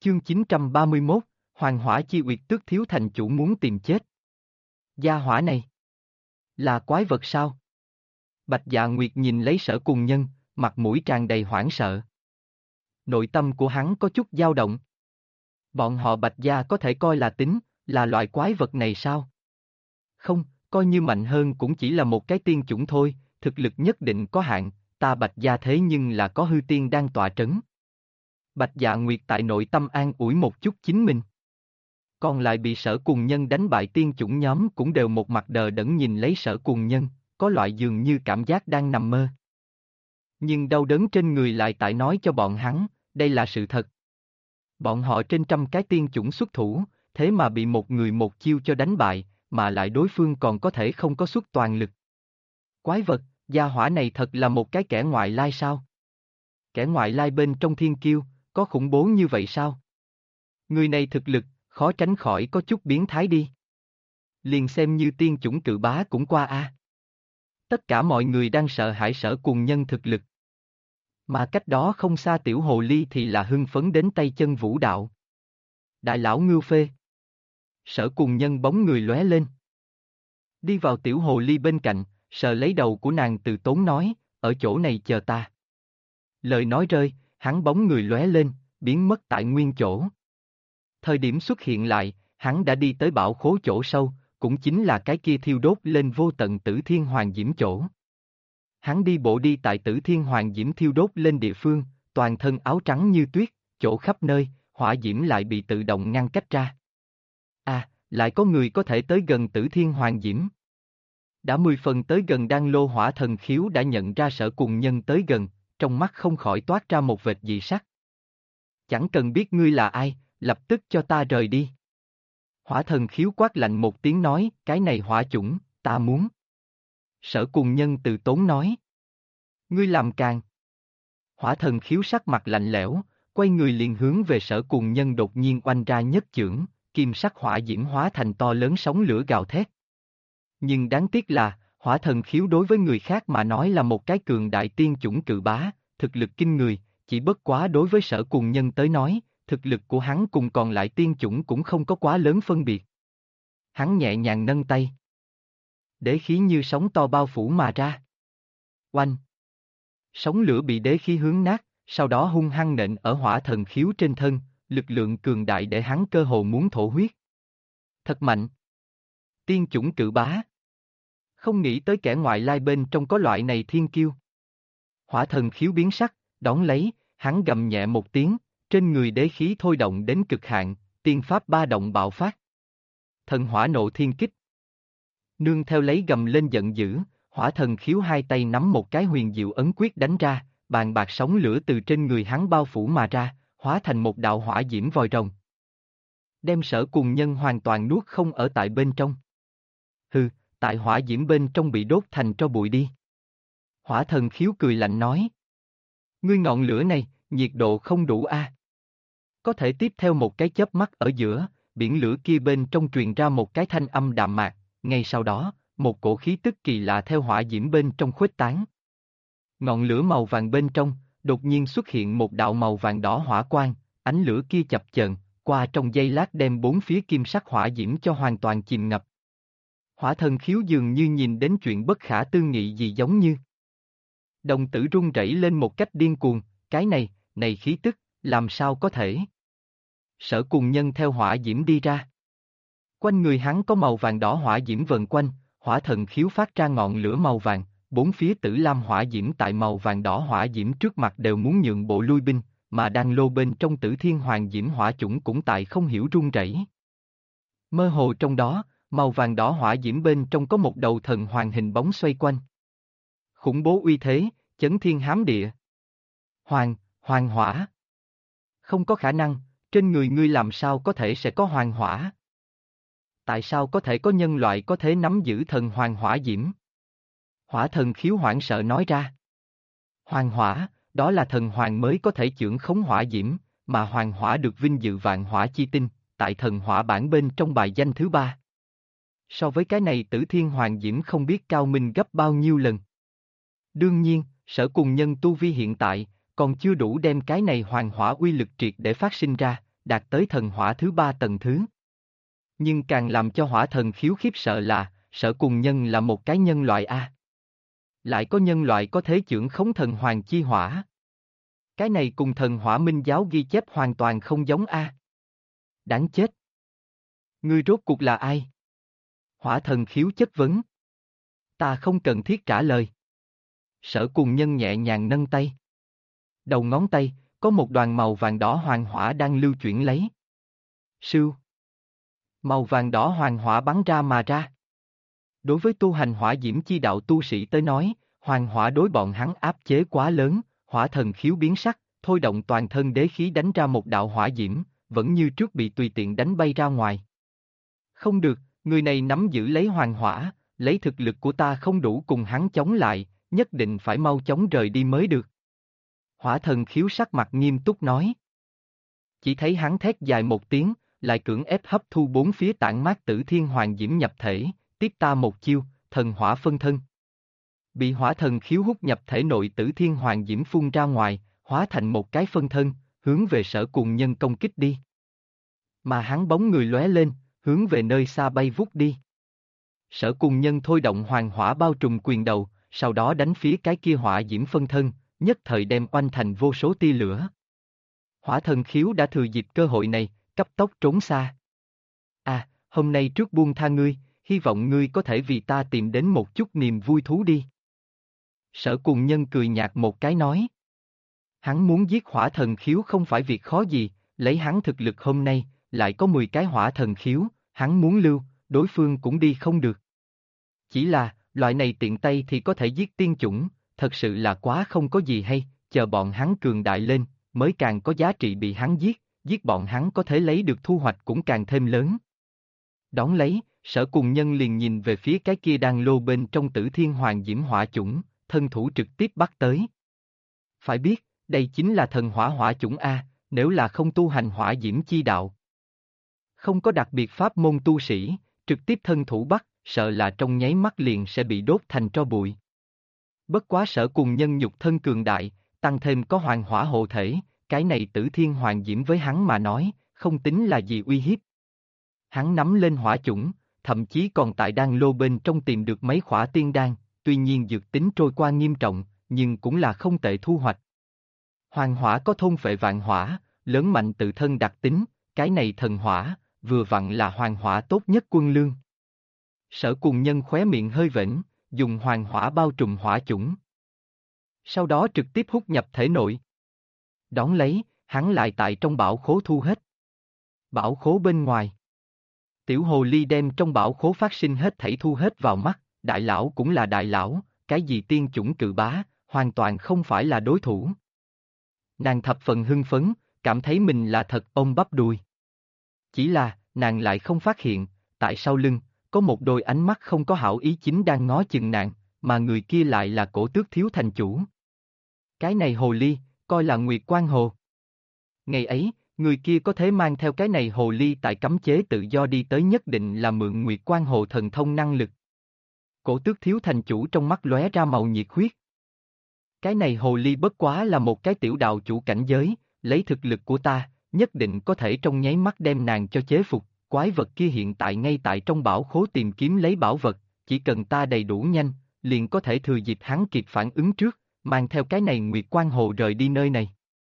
Chương 931, Hoàng Hỏa Chi Uyệt Tước thiếu thành chủ muốn tìm chết. Gia hỏa này là quái vật sao? Bạch Dạ Nguyệt nhìn lấy Sở Cùng Nhân, mặt mũi tràn đầy hoảng sợ. Nội tâm của hắn có chút dao động. Bọn họ Bạch Gia có thể coi là là loại quái vật này sao? Không, coi như mạnh hơn cũng chỉ là một cái tiên chủng thôi, thực lực nhất định có hạn, ta Bạch Gia thế nhưng là có hư tiên đang tọa trấn. Bạch Dạ Nguyệt tại nội tâm an ủi một chút chính mình. Còn lại bị Sở Cùng Nhân đánh bại tiên chủng nhóm cũng đều một mặt đờ đẫn nhìn lấy Sở Cùng Nhân, có loại dường như cảm giác đang nằm mơ. Nhưng đau đớn trên người lại tại nói cho bọn hắn, đây là sự thật. Bọn họ trên trăm cái tiên chủng xuất thủ, thế mà bị một người một chiêu cho đánh bại, mà lại đối phương còn có thể không có xuất toàn lực. Quái vật, gia hỏa này thật là một cái kẻ ngoại lai sao? Kẻ ngoại lai bên trong thiên kiêu, có khủng bố như vậy sao? Người này thực lực, khó tránh khỏi có chút biến thái đi. Liền xem như tiên chủng cự bá cũng qua a. Tất cả mọi người đang sợ hãi Sở Cùng Nhân thực lực. Mà cách đó không xa tiểu hồ ly thì là hưng phấn đến tay chân vũ đạo. Đại lão Ngưu Phê. Sở Cùng Nhân bóng người lóe lên. Đi vào tiểu hồ ly bên cạnh, sờ lấy đầu của nàng từ tốn nói, ở chỗ này chờ ta. Lời nói rơi, hắn bóng người lóe lên, biến mất tại nguyên chỗ. Thời điểm xuất hiện lại, hắn đã đi tới bảo khố chỗ sâu, cũng chính là cái kia thiêu đốt lên vô tận Tử Thiên Hoàng Diễm chỗ. Hắn đi bộ đi tại Tử Thiên Hoàng Diễm thiêu đốt lên địa phương, toàn thân áo trắng như tuyết, chỗ khắp nơi, hỏa diễm lại bị tự động ngăn cách ra. À, lại có người có thể tới gần Tử Thiên Hoàng Diễm. Đã 10 phần tới gần Đan Lô Hỏa Thần Khiếu đã nhận ra Sở Cùng Nhân tới gần, trong mắt không khỏi toát ra một vệt dị sắc. Chẳng cần biết ngươi là ai, lập tức cho ta rời đi. Hỏa Thần Khiếu quát lạnh một tiếng nói, cái này hỏa chủng, ta muốn. Sở Cùng Nhân từ tốn nói. Ngươi làm càng. Hỏa Thần Khiếu sắc mặt lạnh lẽo, quay người liền hướng về Sở Cùng Nhân đột nhiên oanh ra nhất chưởng, kim sắc hỏa diễm hóa thành to lớn sóng lửa gào thét. Nhưng đáng tiếc là, Hỏa Thần Khiếu đối với người khác mà nói là một cái cường đại tiên chủng cự bá, thực lực kinh người, chỉ bất quá đối với Sở Cùng Nhân tới nói, thực lực của hắn cùng còn lại tiên chủng cũng không có quá lớn phân biệt. Hắn nhẹ nhàng nâng tay. Đế khí như sóng to bao phủ mà ra. Oanh! Sóng lửa bị đế khí hướng nát, sau đó hung hăng nện ở Hỏa Thần Khiếu trên thân, lực lượng cường đại để hắn cơ hồ muốn thổ huyết. Thật mạnh! Tiên chủng cự bá! Không nghĩ tới kẻ ngoại lai bên trong có loại này thiên kiêu. Hỏa Thần Khiếu biến sắc, đón lấy, hắn gầm nhẹ một tiếng, trên người đế khí thôi động đến cực hạn, tiên pháp ba động bạo phát. Thần hỏa nộ thiên kích. Nương theo lấy gầm lên giận dữ, Hỏa Thần Khiếu hai tay nắm một cái huyền diệu ấn quyết đánh ra, bàn bạc sóng lửa từ trên người hắn bao phủ mà ra, hóa thành một đạo hỏa diễm vòi rồng. Đem Sở Cùng Nhân hoàn toàn nuốt không ở tại bên trong. Hừ, tại hỏa diễm bên trong bị đốt thành tro bụi đi. Hỏa Thần Khiếu cười lạnh nói. Ngươi ngọn lửa này, nhiệt độ không đủ a. Có thể tiếp theo một cái chớp mắt ở giữa, biển lửa kia bên trong truyền ra một cái thanh âm đạm mạc, ngay sau đó, một cổ khí tức kỳ lạ theo hỏa diễm bên trong khuếch tán. Ngọn lửa màu vàng bên trong, đột nhiên xuất hiện một đạo màu vàng đỏ hỏa quang, ánh lửa kia chập chờn, qua trong giây lát đem bốn phía kim sắc hỏa diễm cho hoàn toàn chìm ngập. Hỏa Thần Khiếu dường như nhìn đến chuyện bất khả tư nghị gì giống như. Đồng tử run rẩy lên một cách điên cuồng, cái này khí tức, làm sao có thể? Sở Cùng Nhân theo hỏa diễm đi ra. Quanh người hắn có màu vàng đỏ hỏa diễm vần quanh, Hỏa Thần Khiếu phát ra ngọn lửa màu vàng, bốn phía tử lam hỏa diễm tại màu vàng đỏ hỏa diễm trước mặt đều muốn nhượng bộ lui binh, mà đang lô bên trong Tử Thiên Hoàng Diễm hỏa chủng cũng tại không hiểu run rẩy. Mơ hồ trong đó, màu vàng đỏ hỏa diễm bên trong có một đầu thần hoàng hình bóng xoay quanh. Khủng bố uy thế, chấn thiên hám địa. Hoàng hỏa. Không có khả năng, trên người ngươi làm sao có thể sẽ có hoàng hỏa? Tại sao có thể có nhân loại có thể nắm giữ thần hoàng hỏa diễm? Hỏa Thần Khiếu hoảng sợ nói ra. Hoàng hỏa, đó là thần hoàng mới có thể chưởng khống hỏa diễm, mà hoàng hỏa được vinh dự vạn hỏa chi tinh, tại thần hỏa bản bên trong bài danh thứ 3. So với cái này Tử Thiên Hoàng Diễm không biết cao minh gấp bao nhiêu lần. Đương nhiên, Sở Cùng Nhân tu vi hiện tại, còn chưa đủ đem cái này hoàng hỏa uy lực triệt để phát sinh ra, đạt tới thần hỏa thứ 3 tầng thứ. Nhưng càng làm cho hỏa thần khiếu khiếp sợ là, Sở Cùng Nhân là một cái nhân loại A. Lại có nhân loại có thể chưởng khống thần hoàng chi hỏa. Cái này cùng thần hỏa minh giáo ghi chép hoàn toàn không giống A. Đáng chết. Ngươi rốt cuộc là ai? Hỏa thần khiếu chất vấn. Ta không cần thiết trả lời. Sở Cùng Nhân nhẹ nhàng nâng tay. Đầu ngón tay, có một đoàn màu vàng đỏ hoàng hỏa đang lưu chuyển lấy. Sưu. Màu vàng đỏ hoàng hỏa bắn ra mà ra. Đối với tu hành hỏa diễm chi đạo tu sĩ tới nói, hoàng hỏa đối bọn hắn áp chế quá lớn, hỏa thần khiếu biến sắc, thôi động toàn thân đế khí đánh ra một đạo hỏa diễm, vẫn như trước bị tùy tiện đánh bay ra ngoài. Không được, người này nắm giữ lấy hoàng hỏa, lấy thực lực của ta không đủ cùng hắn chống lại, nhất định phải mau chóng rời đi mới được. Hỏa thần khiếu sắc mặt nghiêm túc nói. Chỉ thấy hắn thét dài một tiếng, lại cưỡng ép hấp thu bốn phía tản mát tử thiên hoàng diễm nhập thể, tiếp ta một chiêu, thần hỏa phân thân. Bị hỏa thần khiếu hút nhập thể nội tử thiên hoàng diễm phun ra ngoài, hóa thành một cái phân thân, hướng về Sở Cùng Nhân công kích đi. Mà hắn bóng người lóe lên, hướng về nơi xa bay vút đi. Sở Cùng Nhân thôi động hoàng hỏa bao trùm quyền đầu, sau đó đánh phía cái kia hỏa diễm phân thân, nhất thời đem oanh thành vô số tia lửa. Hỏa thần khiếu đã thừa dịp cơ hội này, cấp tốc trốn xa. À, hôm nay trước buông tha ngươi, hy vọng ngươi có thể vì ta tìm đến một chút niềm vui thú đi. Sở Cùng Nhân cười nhạt một cái nói. Hắn muốn giết hỏa thần khiếu không phải việc khó gì, lấy hắn thực lực hôm nay, lại có 10 cái hỏa thần khiếu, hắn muốn lưu, đối phương cũng đi không được. Chỉ là, loại này tiện tay thì có thể giết tiên chủng, thật sự là quá không có gì hay, chờ bọn hắn cường đại lên, mới càng có giá trị bị hắn giết bọn hắn có thể lấy được thu hoạch cũng càng thêm lớn. Đón lấy, Sở Cùng Nhân liền nhìn về phía cái kia đang lô bên trong tử thiên hoàng diễm hỏa chủng, thân thủ trực tiếp bắt tới. Phải biết, đây chính là thần hỏa hỏa chủng A, nếu là không tu hành hỏa diễm chi đạo. Không có đặc biệt pháp môn tu sĩ, trực tiếp thân thủ bắt, sợ là trong nháy mắt liền sẽ bị đốt thành tro bụi. Bất quá Sở Cùng Nhân nhục thân cường đại, tăng thêm có hoàng hỏa hộ thể, cái này tử thiên hoàng diễm với hắn mà nói, không tính là gì uy hiếp. Hắn nắm lên hỏa chủng, thậm chí còn tại đan lô bên trong tìm được mấy khỏa tiên đan, tuy nhiên dược tính trôi qua nghiêm trọng, nhưng cũng là không tệ thu hoạch. Hoàng hỏa có thôn phệ vạn hỏa, lớn mạnh tự thân đặc tính, cái này thần hỏa, vừa vặn là hoàng hỏa tốt nhất quân lương. Sở Cùng Nhân khóe miệng hơi vểnh, dùng hoàng hỏa bao trùm hỏa chủng. Sau đó trực tiếp hút nhập thể nội. Đón lấy, hắn lại tại trong bảo khố thu hết. Bảo khố bên ngoài. Tiểu hồ ly đem trong bảo khố phát sinh hết thảy thu hết vào mắt, đại lão cũng là đại lão, cái gì tiên chủng cự bá, hoàn toàn không phải là đối thủ. Nàng thập phần hưng phấn, cảm thấy mình là thật ôm bắp đùi. Chỉ là, nàng lại không phát hiện, tại sau lưng, có một đôi ánh mắt không có hảo ý chính đang ngó chừng nàng, mà người kia lại là Cổ Tước thiếu thành chủ. Cái này hồ ly, coi là Nguyệt Quan Hồ. Ngày ấy, người kia có thể mang theo cái này hồ ly tại cấm chế tự do đi tới nhất định là mượn Nguyệt Quan Hồ thần thông năng lực. Cổ Tước thiếu thành chủ trong mắt lóe ra màu nhiệt huyết. Cái này hồ ly bất quá là một cái tiểu đạo chủ cảnh giới, lấy thực lực của ta, nhất định có thể trong nháy mắt đem nàng cho chế phục, quái vật kia hiện tại ngay tại trong bảo khố tìm kiếm lấy bảo vật, chỉ cần ta đầy đủ nhanh, liền có thể thừa dịp hắn kịp phản ứng trước, mang theo cái này Nguyệt Quan Hồ rời đi nơi này.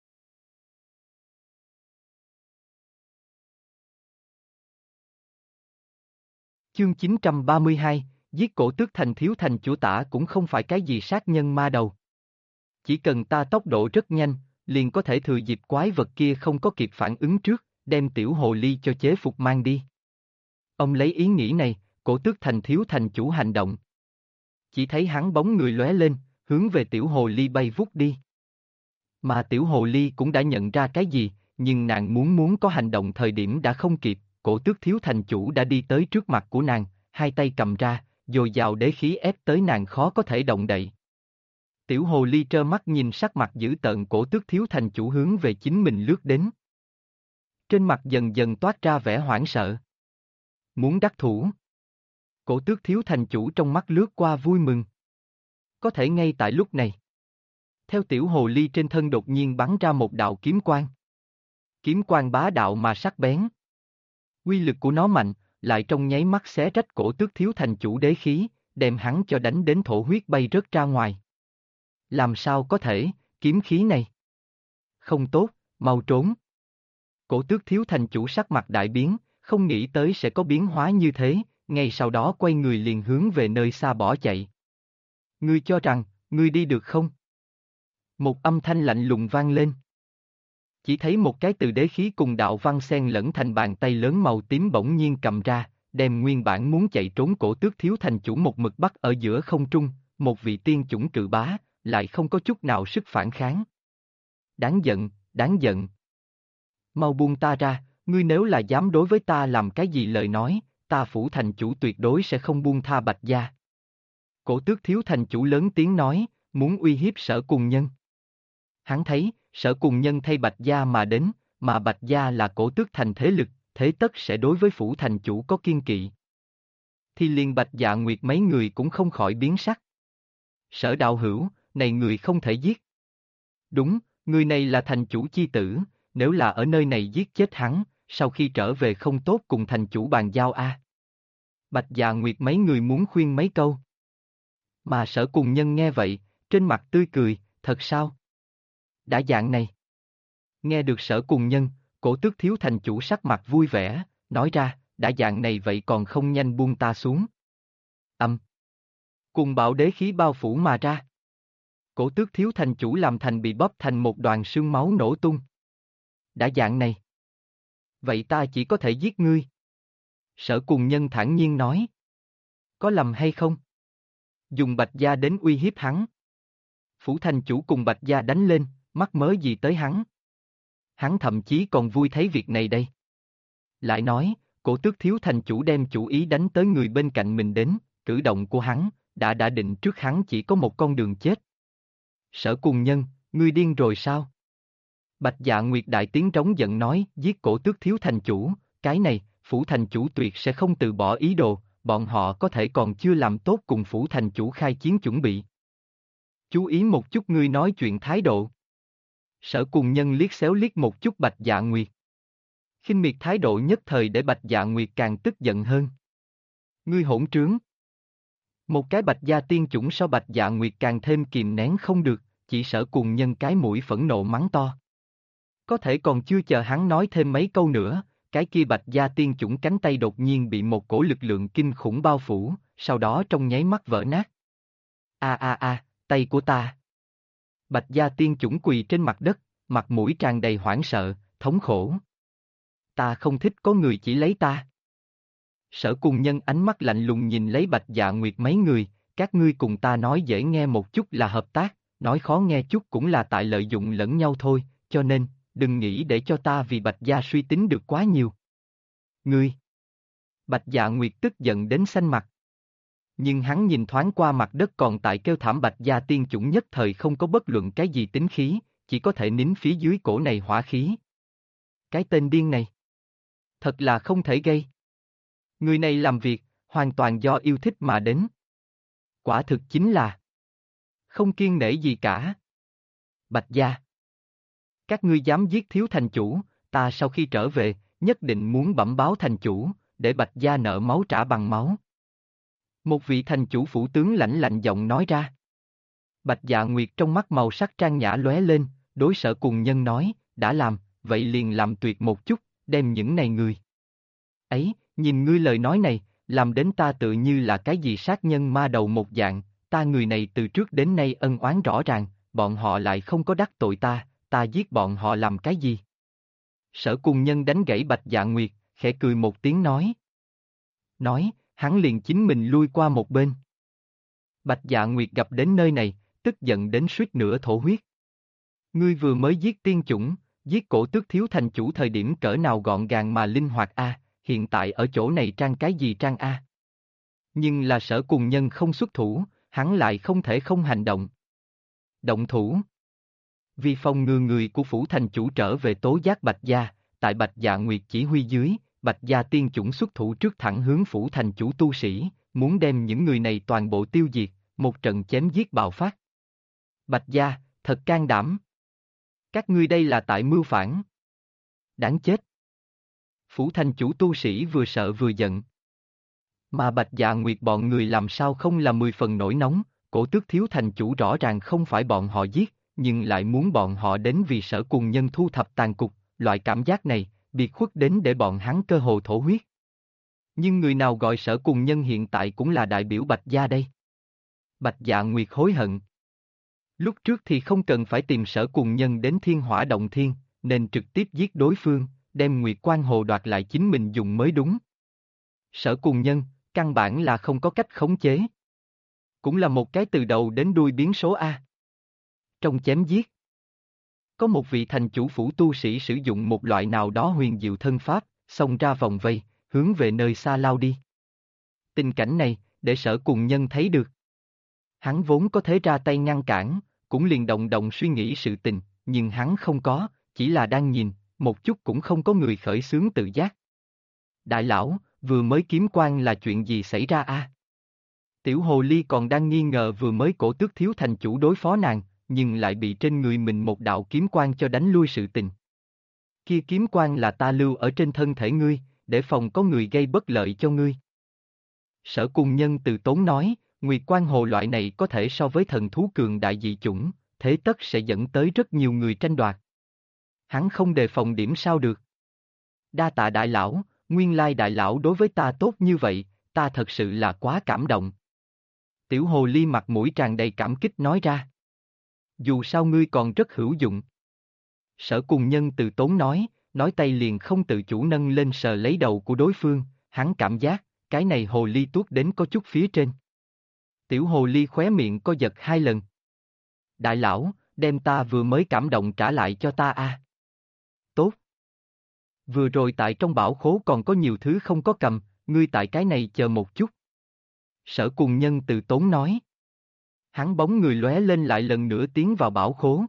Chương 932, giết Cổ Tước thành thiếu thành chủ tả cũng không phải cái gì sát nhân ma đầu. Chỉ cần ta tốc độ rất nhanh, liền có thể thừa dịp quái vật kia không có kịp phản ứng trước, đem tiểu hồ ly cho chế phục mang đi. Ông lấy ý nghĩ này, Cổ Tước thành thiếu thành chủ hành động. Chỉ thấy hắn bóng người lóe lên, hướng về tiểu hồ ly bay vút đi. Mà tiểu hồ ly cũng đã nhận ra cái gì, nhưng nàng muốn có hành động thời điểm đã không kịp, Cổ Tước thiếu thành chủ đã đi tới trước mặt của nàng, hai tay cầm ra, dồi dào đế khí ép tới nàng khó có thể động đậy. Tiểu hồ ly trơ mắt nhìn sắc mặt dữ tợn Cổ Tước thiếu thành chủ hướng về chính mình lướt đến. Trên mặt dần dần toát ra vẻ hoảng sợ. Muốn đắc thủ. Cổ Tước thiếu thành chủ trong mắt lướt qua vui mừng. Có thể ngay tại lúc này. Theo tiểu hồ ly trên thân đột nhiên bắn ra một đạo kiếm quang. Kiếm quang bá đạo mà sắc bén. Uy lực của nó mạnh, lại trong nháy mắt xé rách cổ Tước Thiếu Thành Chủ đế khí, đem hắn cho đánh đến thổ huyết bay rớt ra ngoài. Làm sao có thể, kiếm khí này? Không tốt, mau trốn. Cổ Tước Thiếu Thành Chủ sắc mặt đại biến, không nghĩ tới sẽ có biến hóa như thế, ngay sau đó quay người liền hướng về nơi xa bỏ chạy. Ngươi cho rằng, ngươi đi được không? Một âm thanh lạnh lùng vang lên. Chỉ thấy một cái từ đế khí cùng đạo văn xen lẫn thành bàn tay lớn màu tím bỗng nhiên cầm ra, đem nguyên bản muốn chạy trốn cổ Tước Thiếu Thành Chủ một mực bắt ở giữa không trung, một vị tiên chủng cự bá, lại không có chút nào sức phản kháng. Đáng giận, đáng giận. Mau buông ta ra, ngươi nếu là dám đối với ta làm cái gì lời nói, ta Phủ Thành Chủ tuyệt đối sẽ không buông tha Bạch Gia. Cổ Tước Thiếu Thành Chủ lớn tiếng nói, muốn uy hiếp Sở Cùng Nhân. Hắn thấy, Sở Cùng Nhân thay Bạch Gia mà đến, mà Bạch Gia là cổ tước thành thế lực, thế tất sẽ đối với Phủ Thành Chủ có kiên kỵ. Thì liền Bạch Dạ Nguyệt mấy người cũng không khỏi biến sắc. Sở đạo hữu, này người không thể giết. Đúng, người này là Thành Chủ chi tử, nếu là ở nơi này giết chết hắn, sau khi trở về không tốt cùng Thành Chủ bàn giao a. Bạch Dạ Nguyệt mấy người muốn khuyên mấy câu. Mà Sở Cùng Nhân nghe vậy, trên mặt tươi cười, thật sao? Đã dạng này. Nghe được Sở Cùng Nhân, cổ Tước Thiếu Thành Chủ sắc mặt vui vẻ, nói ra, đã dạng này vậy còn không nhanh buông ta xuống. Cùng bạo đế khí bao phủ mà ra. Cổ Tước Thiếu Thành Chủ làm thành bị bóp thành một đoàn sương máu nổ tung. Đã dạng này. Vậy ta chỉ có thể giết ngươi. Sở Cùng Nhân thản nhiên nói. Có lầm hay không? Dùng Bạch Gia đến uy hiếp hắn. Phủ Thành Chủ cùng Bạch Gia đánh lên, mắc mớ gì tới hắn. Hắn thậm chí còn vui thấy việc này đây. Lại nói, cổ Tước Thiếu Thành Chủ đem chủ ý đánh tới người bên cạnh mình đến, cử động của hắn, đã định trước hắn chỉ có một con đường chết. Sở Cùng Nhân, ngươi điên rồi sao? Bạch Dạ Nguyệt đại tiếng trống giận nói, giết cổ Tước Thiếu Thành Chủ, cái này, Phủ Thành Chủ tuyệt sẽ không từ bỏ ý đồ, bọn họ có thể còn chưa làm tốt cùng Phủ Thành Chủ khai chiến chuẩn bị. Chú ý một chút ngươi nói chuyện thái độ. Sở Cùng Nhân liếc xéo liếc một chút Bạch Dạ Nguyệt. Khinh miệt thái độ nhất thời để Bạch Dạ Nguyệt càng tức giận hơn. Ngươi hỗn trướng. Một cái Bạch Gia tiên chủng so Bạch Dạ Nguyệt càng thêm kìm nén không được, chỉ Sở Cùng Nhân cái mũi phẫn nộ mắng to. Có thể còn chưa chờ hắn nói thêm mấy câu nữa, cái kia Bạch Gia tiên chủng cánh tay đột nhiên bị một cổ lực lượng kinh khủng bao phủ, sau đó trong nháy mắt vỡ nát. Tay của ta. Bạch Gia tiên chủng quỳ trên mặt đất, mặt mũi tràn đầy hoảng sợ, thống khổ. Ta không thích có người chỉ lấy ta. Sở Cùng Nhân ánh mắt lạnh lùng nhìn lấy Bạch Dạ Nguyệt mấy người, các ngươi cùng ta nói dễ nghe một chút là hợp tác, nói khó nghe chút cũng là tại lợi dụng lẫn nhau thôi, cho nên, đừng nghĩ để cho ta vì Bạch Gia suy tính được quá nhiều. Ngươi! Bạch Dạ Nguyệt tức giận đến xanh mặt. Nhưng hắn nhìn thoáng qua mặt đất còn tại kêu thảm Bạch Gia tiên chủng nhất thời không có bất luận cái gì tính khí, chỉ có thể nín phía dưới cổ này hỏa khí. Cái tên điên này! Thật là không thể gây. Người này làm việc, hoàn toàn do yêu thích mà đến. Quả thực chính là không kiêng nể gì cả. Bạch Gia! Các ngươi dám giết Thiếu Thành Chủ, ta sau khi trở về, nhất định muốn bẩm báo Thành Chủ, để Bạch Gia nợ máu trả bằng máu. Một vị Thành Chủ phủ tướng lãnh lạnh giọng nói ra. Bạch Dạ Nguyệt trong mắt màu sắc trang nhã lóe lên, đối Sở Cùng Nhân nói, đã làm, vậy liền làm tuyệt một chút, đem những này người. Ấy, nhìn ngươi lời nói này, làm đến ta tự như là cái gì sát nhân ma đầu một dạng, ta người này từ trước đến nay ân oán rõ ràng, bọn họ lại không có đắc tội ta giết bọn họ làm cái gì? Sở Cùng Nhân đánh gãy Bạch Dạ Nguyệt, khẽ cười một tiếng nói. Nói, hắn liền chính mình lui qua một bên. Bạch Dạ Nguyệt gặp đến nơi này, tức giận đến suýt nữa thổ huyết. Ngươi vừa mới giết tiên chủng, giết cổ Tước Thiếu Thành Chủ thời điểm cỡ nào gọn gàng mà linh hoạt a, hiện tại ở chỗ này trang cái gì trang a? Nhưng là Sở Cùng Nhân không xuất thủ, hắn lại không thể không hành động. Động thủ. Vì phòng ngừa người của Phủ Thành Chủ trở về tố giác Bạch Gia, tại Bạch Dạ Nguyệt chỉ huy dưới, Bạch Gia tiên chủng xuất thủ trước thẳng hướng Phủ Thành Chủ tu sĩ, muốn đem những người này toàn bộ tiêu diệt, một trận chém giết bạo phát. Bạch Gia, thật can đảm. Các ngươi đây là tại mưu phản. Đáng chết. Phủ thành chủ tu sĩ vừa sợ vừa giận. Mà Bạch Dạ Nguyệt bọn người làm sao không là 10 phần nổi nóng, Cổ Tước thiếu thành chủ rõ ràng không phải bọn họ giết, nhưng lại muốn bọn họ đến vì Sở Cùng Nhân thu thập tàn cục, loại cảm giác này, biệt khuất đến để bọn hắn cơ hồ thổ huyết. Nhưng người nào gọi Sở Cùng Nhân hiện tại cũng là đại biểu Bạch Gia đây. Bạch Dạ Nguyệt hối hận. Lúc trước thì không cần phải tìm Sở Cùng Nhân đến Thiên Hỏa Động Thiên, nên trực tiếp giết đối phương, đem Nguyệt Quan Hồ đoạt lại chính mình dùng mới đúng. Sở Cùng Nhân, căn bản là không có cách khống chế. Cũng là một cái từ đầu đến đuôi biến số A. Trong chém giết, có một vị thành chủ phủ tu sĩ sử dụng một loại nào đó huyền diệu thân pháp, xông ra vòng vây, hướng về nơi xa lao đi. Tình cảnh này, để Sở Cùng Nhân thấy được. Hắn vốn có thể ra tay ngăn cản, cũng liền động động suy nghĩ sự tình, nhưng hắn không có, chỉ là đang nhìn, một chút cũng không có người khởi xướng tự giác. Đại lão, vừa mới kiếm quan là chuyện gì xảy ra a? Tiểu hồ ly còn đang nghi ngờ vừa mới Cổ Tước thiếu thành chủ đối phó nàng, nhưng lại bị trên người mình một đạo kiếm quan cho đánh lui sự tình. Kia kiếm quan là ta lưu ở trên thân thể ngươi, để phòng có người gây bất lợi cho ngươi. Sở Cùng Nhân từ tốn nói, Nguyệt Quan Hồ loại này có thể so với thần thú cường đại dị chủng, thế tất sẽ dẫn tới rất nhiều người tranh đoạt. Hắn không đề phòng điểm sao được. Đa tạ đại lão, nguyên lai đại lão đối với ta tốt như vậy, ta thật sự là quá cảm động. Tiểu hồ ly mặt mũi tràn đầy cảm kích nói ra. Dù sao ngươi còn rất hữu dụng. Sở Cùng Nhân từ tốn nói tay liền không tự chủ nâng lên sờ lấy đầu của đối phương, hắn cảm giác, cái này hồ ly tuốt đến có chút phía trên. Tiểu hồ ly khóe miệng co giật 2 lần. Đại lão, đem ta vừa mới cảm động trả lại cho ta a. Tốt. Vừa rồi tại trong bảo khố còn có nhiều thứ không có cầm, ngươi tại cái này chờ một chút. Sở Cùng Nhân từ tốn nói. Hắn bóng người lóe lên lại lần nữa tiến vào bảo khố.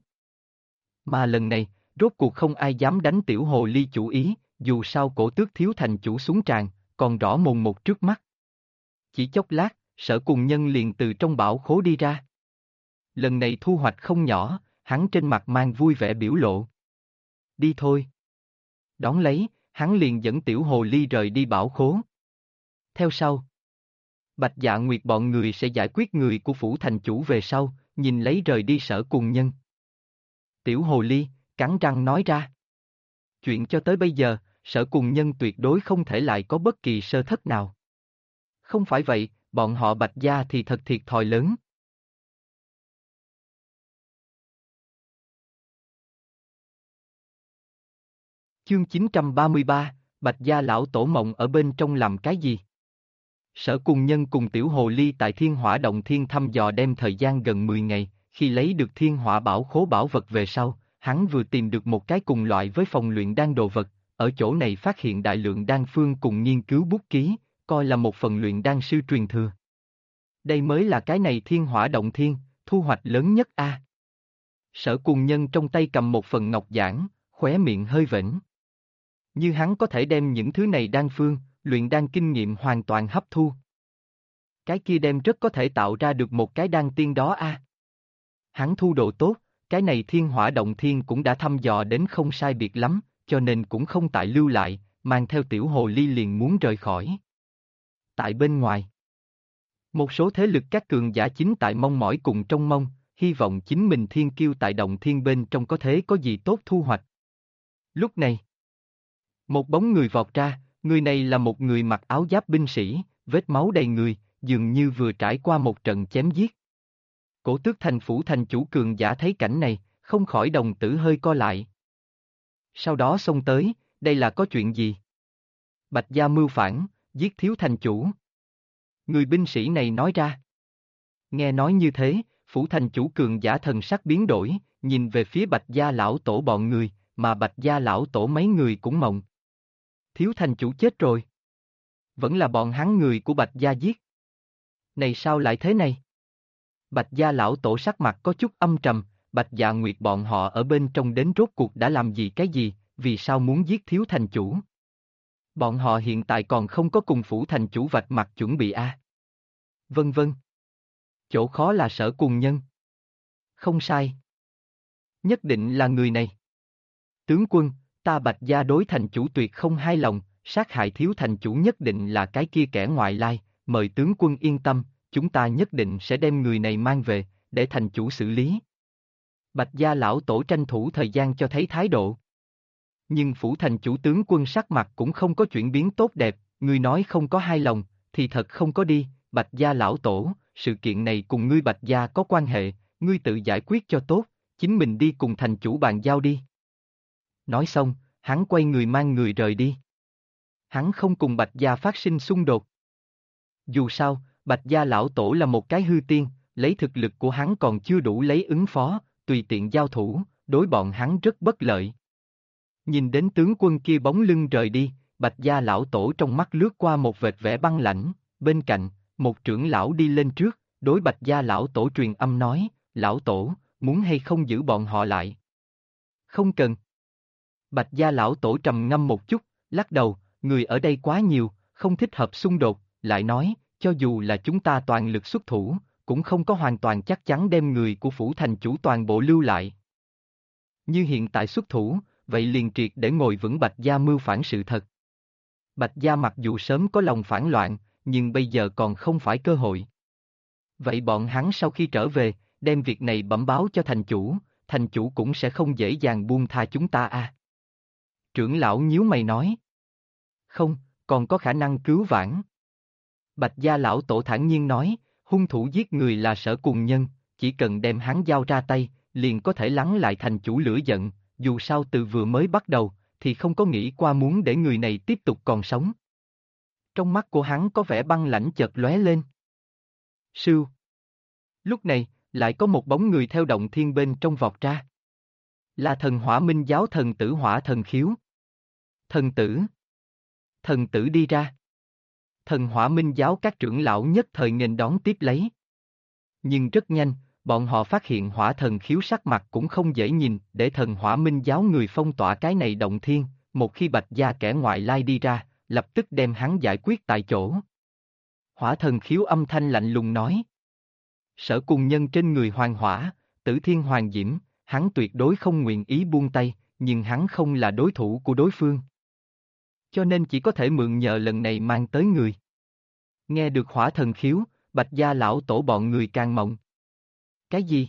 Mà lần này, rốt cuộc không ai dám đánh tiểu hồ ly chủ ý, dù sao Cổ Tước thiếu thành chủ xuống tràn, còn rõ mồn một trước mắt. Chỉ chốc lát, Sở Cùng Nhân liền từ trong bảo khố đi ra. Lần này thu hoạch không nhỏ, hắn trên mặt mang vui vẻ biểu lộ. Đi thôi. Đón lấy, hắn liền dẫn tiểu hồ ly rời đi bảo khố. Theo sau, Bạch Dạ Nguyệt bọn người sẽ giải quyết người của phủ thành chủ về sau, nhìn lấy rời đi Sở Cùng Nhân. Tiểu hồ ly, cắn răng nói ra. Chuyện cho tới bây giờ, Sở Cùng Nhân tuyệt đối không thể lại có bất kỳ sơ thất nào. Không phải vậy, bọn họ Bạch Gia thì thật thiệt thòi lớn. Chương 933, Bạch Gia lão tổ mộng ở bên trong làm cái gì? Sở Cùng Nhân cùng Tiểu Hồ Ly tại Thiên Hỏa Động Thiên thăm dò đem thời gian gần 10 ngày, khi lấy được Thiên Hỏa Bảo Khố bảo vật về sau, hắn vừa tìm được một cái cùng loại với phòng luyện đan đồ vật, ở chỗ này phát hiện đại lượng đan phương cùng nghiên cứu bút ký, coi là một phần luyện đan sư truyền thừa. Đây mới là cái này Thiên Hỏa Động Thiên, thu hoạch lớn nhất a. Sở Cùng Nhân trong tay cầm một phần ngọc giản, khóe miệng hơi vểnh. Như hắn có thể đem những thứ này đan phương, luyện đan kinh nghiệm hoàn toàn hấp thu. Cái kia đem rất có thể tạo ra được một cái đan tiên đó a. Hắn thu độ tốt, cái này Thiên Hỏa Động Thiên cũng đã thăm dò đến không sai biệt lắm, cho nên cũng không tại lưu lại, mang theo tiểu hồ ly liền muốn rời khỏi. Tại bên ngoài, một số thế lực các cường giả chính tại mong mỏi cùng trông mong, hy vọng chính mình thiên kiêu tại Động Thiên bên trong có thể có gì tốt thu hoạch. Lúc này, một bóng người vọt ra, người này là một người mặc áo giáp binh sĩ, vết máu đầy người, dường như vừa trải qua một trận chém giết. Cổ Tước thành phủ thành chủ cường giả thấy cảnh này, không khỏi đồng tử hơi co lại. Sau đó xông tới, đây là có chuyện gì? Bạch Gia mưu phản, giết thiếu thành chủ. Người binh sĩ này nói ra. Nghe nói như thế, phủ thành chủ cường giả thần sắc biến đổi, nhìn về phía Bạch Gia lão tổ bọn người, mà Bạch Gia lão tổ mấy người cũng mộng. Thiếu thành chủ chết rồi. Vẫn là bọn hắn người của Bạch Gia giết. Này sao lại thế này? Bạch Gia lão tổ sắc mặt có chút âm trầm, Bạch Dạ Nguyệt bọn họ ở bên trong đến rốt cuộc đã làm gì cái gì, vì sao muốn giết thiếu thành chủ? Bọn họ hiện tại còn không có cùng phủ thành chủ vạch mặt chuẩn bị a. Vân vân. Chỗ khó là Sở Cùng Nhân. Không sai. Nhất định là người này. Tướng quân, Ta Bạch gia đối thành chủ tuyệt không hài lòng, sát hại thiếu thành chủ nhất định là cái kia kẻ ngoại lai, mời tướng quân yên tâm, chúng ta nhất định sẽ đem người này mang về, để thành chủ xử lý. Bạch gia lão tổ tranh thủ thời gian cho thấy thái độ. Nhưng phủ thành chủ tướng quân sắc mặt cũng không có chuyển biến tốt đẹp, ngươi nói không có hài lòng, thì thật không có đi, Bạch gia lão tổ, sự kiện này cùng ngươi Bạch gia có quan hệ, ngươi tự giải quyết cho tốt, chính mình đi cùng thành chủ bàn giao đi. Nói xong, hắn quay người mang người rời đi. Hắn không cùng Bạch gia phát sinh xung đột. Dù sao, Bạch gia lão tổ là một cái hư tiên, lấy thực lực của hắn còn chưa đủ lấy ứng phó, tùy tiện giao thủ, đối bọn hắn rất bất lợi. Nhìn đến tướng quân kia bóng lưng rời đi, Bạch gia lão tổ trong mắt lướt qua một vệt vẻ băng lãnh, bên cạnh, một trưởng lão đi lên trước, đối Bạch gia lão tổ truyền âm nói, lão tổ, muốn hay không giữ bọn họ lại? Không cần. Bạch gia lão tổ trầm ngâm một chút, lắc đầu, người ở đây quá nhiều, không thích hợp xung đột, lại nói, cho dù là chúng ta toàn lực xuất thủ, cũng không có hoàn toàn chắc chắn đem người của phủ thành chủ toàn bộ lưu lại. Như hiện tại xuất thủ, vậy liền triệt để ngồi vững Bạch gia mưu phản sự thật. Bạch gia mặc dù sớm có lòng phản loạn, nhưng bây giờ còn không phải cơ hội. Vậy bọn hắn sau khi trở về, đem việc này bẩm báo cho thành chủ cũng sẽ không dễ dàng buông tha chúng ta à. Trưởng lão nhíu mày nói. Không, còn có khả năng cứu vãn. Bạch gia lão tổ thản nhiên nói, hung thủ giết người là Sở Cùng Nhân, chỉ cần đem hắn giao ra tay, liền có thể lắng lại thành chủ lửa giận, dù sao từ vừa mới bắt đầu, thì không có nghĩ qua muốn để người này tiếp tục còn sống. Trong mắt của hắn có vẻ băng lãnh chợt lóe lên. Sưu. Lúc này, lại có một bóng người theo động thiên bên trong vọt ra. Là thần Hỏa Minh giáo thần tử Hỏa Thần Khiếu. Thần tử. Thần tử đi ra. Thần Hỏa Minh giáo các trưởng lão nhất thời nghênh đón tiếp lấy. Nhưng rất nhanh, bọn họ phát hiện Hỏa Thần Khiếu sắc mặt cũng không dễ nhìn, để thần Hỏa Minh giáo người phong tỏa cái này động thiên, một khi Bạch gia kẻ ngoại lai đi ra, lập tức đem hắn giải quyết tại chỗ. Hỏa Thần Khiếu âm thanh lạnh lùng nói. Sở Cùng Nhân trên người hoàng hỏa, Tử Thiên Hoàng Diễm, hắn tuyệt đối không nguyện ý buông tay, nhưng hắn không là đối thủ của đối phương. Cho nên chỉ có thể mượn nhờ lần này mang tới người. Nghe được Hỏa Thần Khiếu, Bạch gia lão tổ bọn người càng mộng. Cái gì?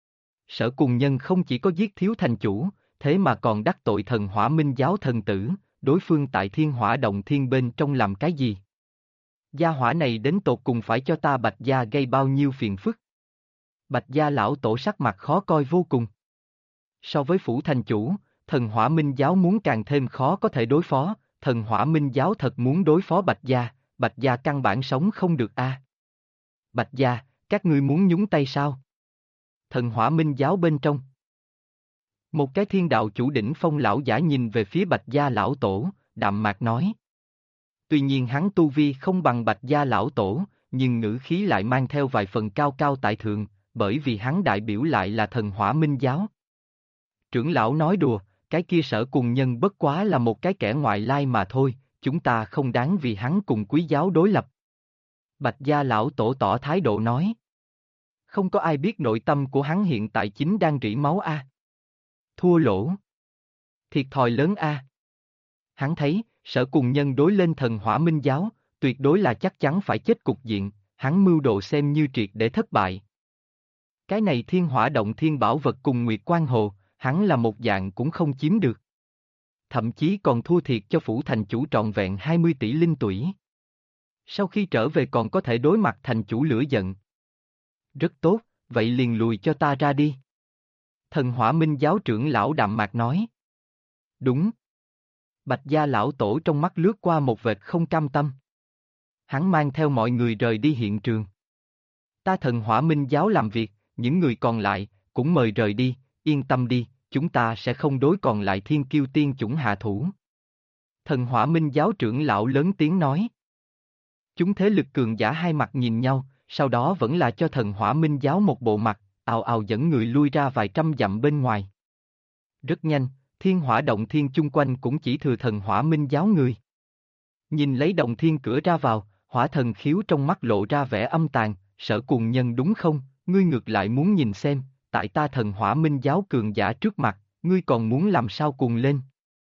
Sở Cùng Nhân không chỉ có giết thiếu thành chủ, thế mà còn đắc tội thần Hỏa Minh giáo thần tử, đối phương tại Thiên Hỏa Động Thiên bên trong làm cái gì? Gia hỏa này đến tột cùng phải cho ta Bạch gia gây bao nhiêu phiền phức? Bạch gia lão tổ sắc mặt khó coi vô cùng. So với phủ thành chủ, thần Hỏa Minh giáo muốn càng thêm khó có thể đối phó, thần Hỏa Minh giáo thật muốn đối phó Bạch gia căn bản sống không được a. Bạch gia, các ngươi muốn nhúng tay sao? Thần Hỏa Minh giáo bên trong. Một cái thiên đạo chủ đỉnh phong lão giả nhìn về phía Bạch gia lão tổ, đạm mạc nói. Tuy nhiên hắn tu vi không bằng Bạch gia lão tổ, nhưng ngữ khí lại mang theo vài phần cao cao tại thượng, bởi vì hắn đại biểu lại là thần Hỏa Minh giáo. Trưởng lão nói đùa, cái kia Sở Cùng Nhân bất quá là một cái kẻ ngoại lai mà thôi, chúng ta không đáng vì hắn cùng quý giáo đối lập. Bạch gia lão tổ tỏ thái độ nói. Không có ai biết nội tâm của hắn hiện tại chính đang rỉ máu a. Thua lỗ. Thiệt thòi lớn a. Hắn thấy, Sở Cùng Nhân đối lên thần Hỏa Minh giáo, tuyệt đối là chắc chắn phải chết cục diện, hắn mưu đồ xem như triệt để thất bại. Cái này Thiên Hỏa Động Thiên bảo vật cùng Nguyệt Quan Hồ, hắn là một dạng cũng không chiếm được. Thậm chí còn thua thiệt cho phủ thành chủ trọn vẹn 20 tỷ linh tủy. Sau khi trở về còn có thể đối mặt thành chủ lửa giận. Rất tốt, vậy liền lùi cho ta ra đi. Thần Hỏa Minh giáo trưởng lão đạm mạc nói. Đúng. Bạch gia lão tổ trong mắt lướt qua một vệt không cam tâm. Hắn mang theo mọi người rời đi hiện trường. Ta thần Hỏa Minh giáo làm việc, những người còn lại, cũng mời rời đi, yên tâm đi, chúng ta sẽ không đối còn lại thiên kiêu tiên chủng hạ thủ. Thần Hỏa Minh giáo trưởng lão lớn tiếng nói. Chúng thế lực cường giả hai mặt nhìn nhau, sau đó vẫn là cho thần Hỏa Minh giáo một bộ mặt, ào ào dẫn người lui ra vài trăm dặm bên ngoài. Rất nhanh, Thiên Hỏa Động Thiên chung quanh cũng chỉ thừa thần Hỏa Minh giáo người. Nhìn lấy động thiên cửa ra vào, Hỏa Thần Khiếu trong mắt lộ ra vẻ âm tàn, Sở Cùng Nhân đúng không, ngươi ngược lại muốn nhìn xem, tại ta thần Hỏa Minh giáo cường giả trước mặt, ngươi còn muốn làm sao cùng lên.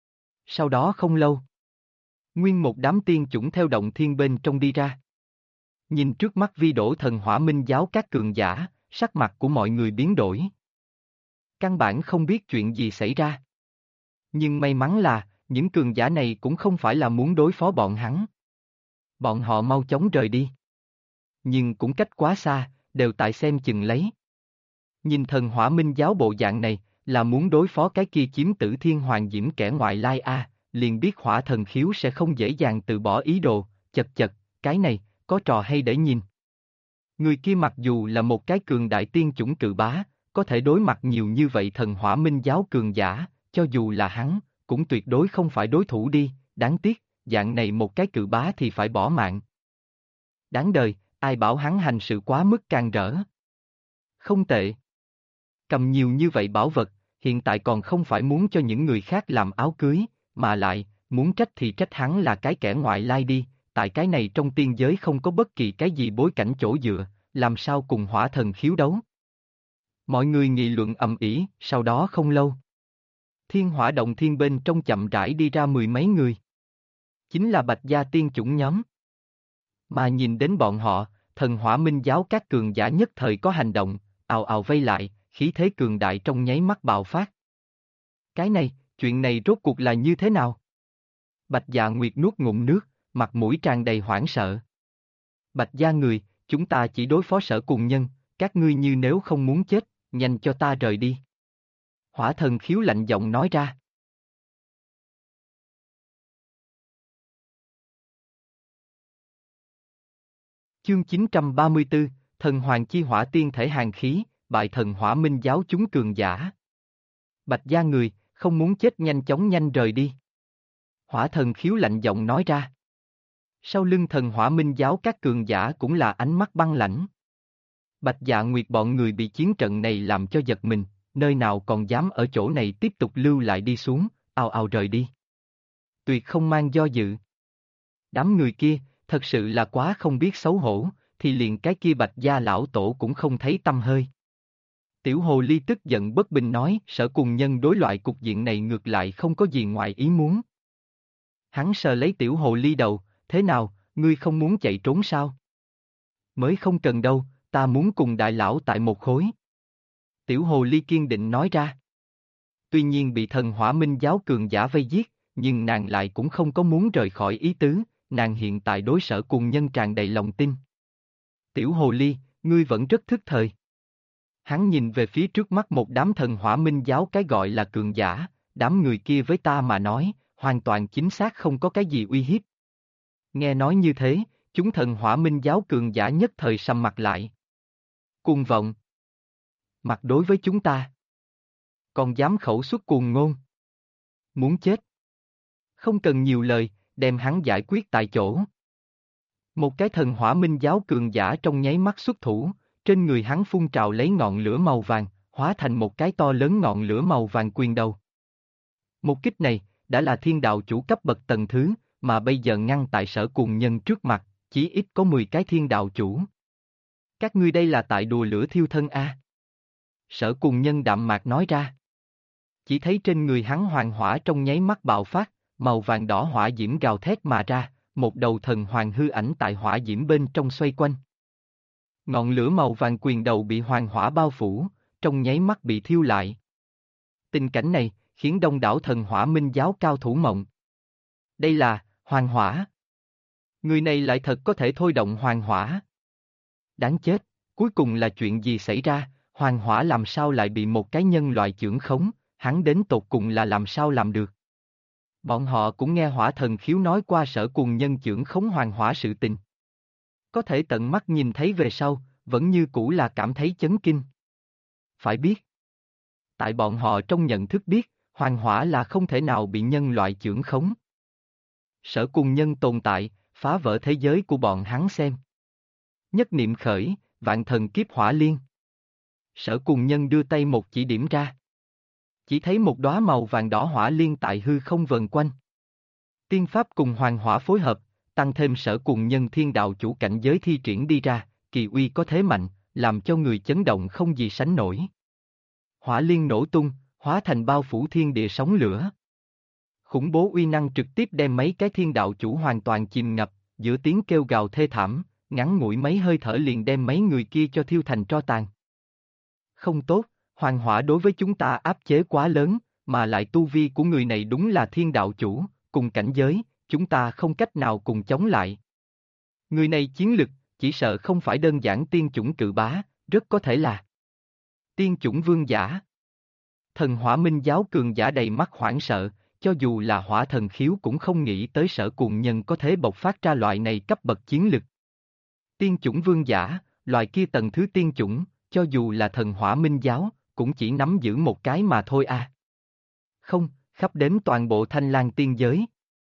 Sau đó không lâu, nguyên một đám tiên chủng theo động thiên bên trong đi ra. Nhìn trước mắt vi đổ thần hỏa minh giáo các cường giả, sắc mặt của mọi người biến đổi. Căn bản không biết chuyện gì xảy ra. Nhưng may mắn là, những cường giả này cũng không phải là muốn đối phó bọn hắn. Bọn họ mau chóng rời đi. Nhưng cũng cách quá xa, đều tại xem chừng lấy. Nhìn thần hỏa minh giáo bộ dạng này, là muốn đối phó cái kia chiếm tử thiên hoàng diễm kẻ ngoại lai a, liền biết hỏa thần khiếu sẽ không dễ dàng từ bỏ ý đồ, chật chật, cái này, có trò hay để nhìn. Người kia mặc dù là một cái cường đại tiên chủng cự bá, có thể đối mặt nhiều như vậy thần hỏa minh giáo cường giả, cho dù là hắn, cũng tuyệt đối không phải đối thủ đi, đáng tiếc, dạng này một cái cự bá thì phải bỏ mạng. Đáng đời, ai bảo hắn hành sự quá mức can rỡ. Không tệ. Cầm nhiều như vậy bảo vật, hiện tại còn không phải muốn cho những người khác làm áo cưới, mà lại, muốn trách thì trách hắn là cái kẻ ngoại lai đi, tại cái này trong tiên giới không có bất kỳ cái gì bối cảnh chỗ dựa, làm sao cùng hỏa thần khiếu đấu. Mọi người nghị luận ầm ĩ, sau đó không lâu. Thiên hỏa động thiên bên trong chậm rãi đi ra mười mấy người. Chính là Bạch Gia tiên chủng nhóm. Mà nhìn đến bọn họ, thần hỏa minh giáo các cường giả nhất thời có hành động, ào ào vây lại, khí thế cường đại trong nháy mắt bạo phát. Cái này, chuyện này rốt cuộc là như thế nào? Bạch Dạ Nguyệt nuốt ngụm nước, mặt mũi tràn đầy hoảng sợ. Bạch gia người, chúng ta chỉ đối phó Sở Cùng Nhân, các ngươi như nếu không muốn chết, nhanh cho ta rời đi. Hỏa thần khiếu lạnh giọng nói ra. Chương 934, Thần Hoàng Chi Hỏa Tiên Thể Hàng Khí, bại thần hỏa minh giáo chúng cường giả. Bạch gia người, không muốn chết nhanh chóng nhanh rời đi. Hỏa thần khiếu lạnh giọng nói ra. Sau lưng thần hỏa minh giáo các cường giả cũng là ánh mắt băng lãnh. Bạch Dạ Nguyệt bọn người bị chiến trận này làm cho giật mình, nơi nào còn dám ở chỗ này tiếp tục lưu lại đi xuống, ào ào rời đi. Tuyệt không mang do dự. Đám người kia, thật sự là quá không biết xấu hổ, thì liền cái kia Bạch gia lão tổ cũng không thấy tâm hơi. Tiểu hồ ly tức giận bất bình nói, Sở Cùng Nhân đối loại cục diện này ngược lại không có gì ngoài ý muốn. Hắn sờ lấy tiểu hồ ly đầu, thế nào, ngươi không muốn chạy trốn sao? Mới không cần đâu, ta muốn cùng đại lão tại một khối. Tiểu hồ ly kiên định nói ra. Tuy nhiên bị thần hỏa minh giáo cường giả vây giết, nhưng nàng lại cũng không có muốn rời khỏi ý tứ, nàng hiện tại đối Sở Cùng Nhân tràn đầy lòng tin. Tiểu hồ ly, ngươi vẫn rất thức thời. Hắn nhìn về phía trước mắt một đám thần hỏa minh giáo cái gọi là cường giả, đám người kia với ta mà nói, hoàn toàn chính xác không có cái gì uy hiếp. Nghe nói như thế, chúng thần hỏa minh giáo cường giả nhất thời sầm mặt lại. Cuồng vọng. Mặt đối với chúng ta. Còn dám khẩu xuất cuồng ngôn. Muốn chết. Không cần nhiều lời, đem hắn giải quyết tại chỗ. Một cái thần hỏa minh giáo cường giả trong nháy mắt xuất thủ, trên người hắn phun trào lấy ngọn lửa màu vàng, hóa thành một cái to lớn ngọn lửa màu vàng quyền đầu. Một kích này, đã là thiên đạo chủ cấp bậc tầng thứ, mà bây giờ ngăn tại Sở Cùng Nhân trước mặt, chỉ ít có 10 cái thiên đạo chủ. Các ngươi đây là tại đùa lửa thiêu thân a? Sở Cùng Nhân đạm mạc nói ra. Chỉ thấy trên người hắn hoàng hỏa trong nháy mắt bạo phát, màu vàng đỏ hỏa diễm gào thét mà ra, một đầu thần hoàng hư ảnh tại hỏa diễm bên trong xoay quanh. Ngọn lửa màu vàng quyền đầu bị hoàng hỏa bao phủ, trong nháy mắt bị thiêu lại. Tình cảnh này, khiến đông đảo thần hỏa minh giáo cao thủ mộng. Đây là, hoàng hỏa. Người này lại thật có thể thôi động hoàng hỏa. Đáng chết, cuối cùng là chuyện gì xảy ra, hoàng hỏa làm sao lại bị một cái nhân loại chưởng khống, hắn đến tột cùng là làm sao làm được. Bọn họ cũng nghe hỏa thần khiếu nói qua Sở Cùng Nhân chưởng khống hoàng hỏa sự tình. Có thể tận mắt nhìn thấy về sau, vẫn như cũ là cảm thấy chấn kinh. Phải biết, tại bọn họ trong nhận thức biết, hoàng hỏa là không thể nào bị nhân loại chưởng khống. Sở Cùng Nhân tồn tại, phá vỡ thế giới của bọn hắn xem. Nhất niệm khởi, vạn thần kiếp hỏa liên. Sở Cùng Nhân đưa tay một chỉ điểm ra. Chỉ thấy một đóa màu vàng đỏ hỏa liên tại hư không vần quanh. Tiên pháp cùng hoàng hỏa phối hợp, tăng thêm Sở Cùng Nhân thiên đạo chủ cảnh giới thi triển đi ra, kỳ uy có thế mạnh, làm cho người chấn động không gì sánh nổi. Hỏa liên nổ tung, hóa thành bao phủ thiên địa sóng lửa. Khủng bố uy năng trực tiếp đem mấy cái thiên đạo chủ hoàn toàn chìm ngập, giữa tiếng kêu gào thê thảm, ngắn ngủi mấy hơi thở liền đem mấy người kia cho thiêu thành tro tàn. Không tốt, hoàng hỏa đối với chúng ta áp chế quá lớn, mà lại tu vi của người này đúng là thiên đạo chủ, cùng cảnh giới, chúng ta không cách nào cùng chống lại. Người này chiến lực, chỉ sợ không phải đơn giản tiên chủng cự bá, rất có thể là tiên chủng vương giả. Thần Hỏa Minh giáo cường giả đầy mắt hoảng sợ, cho dù là hỏa thần khiếu cũng không nghĩ tới Sở Cuồng Nhân có thể bộc phát ra loại này cấp bậc chiến lực. Tiên chủng vương giả, loại kia tầng thứ tiên chủng, cho dù là thần Hỏa Minh giáo, cũng chỉ nắm giữ một cái mà thôi à. Không, khắp đếm toàn bộ Thanh Lang tiên giới.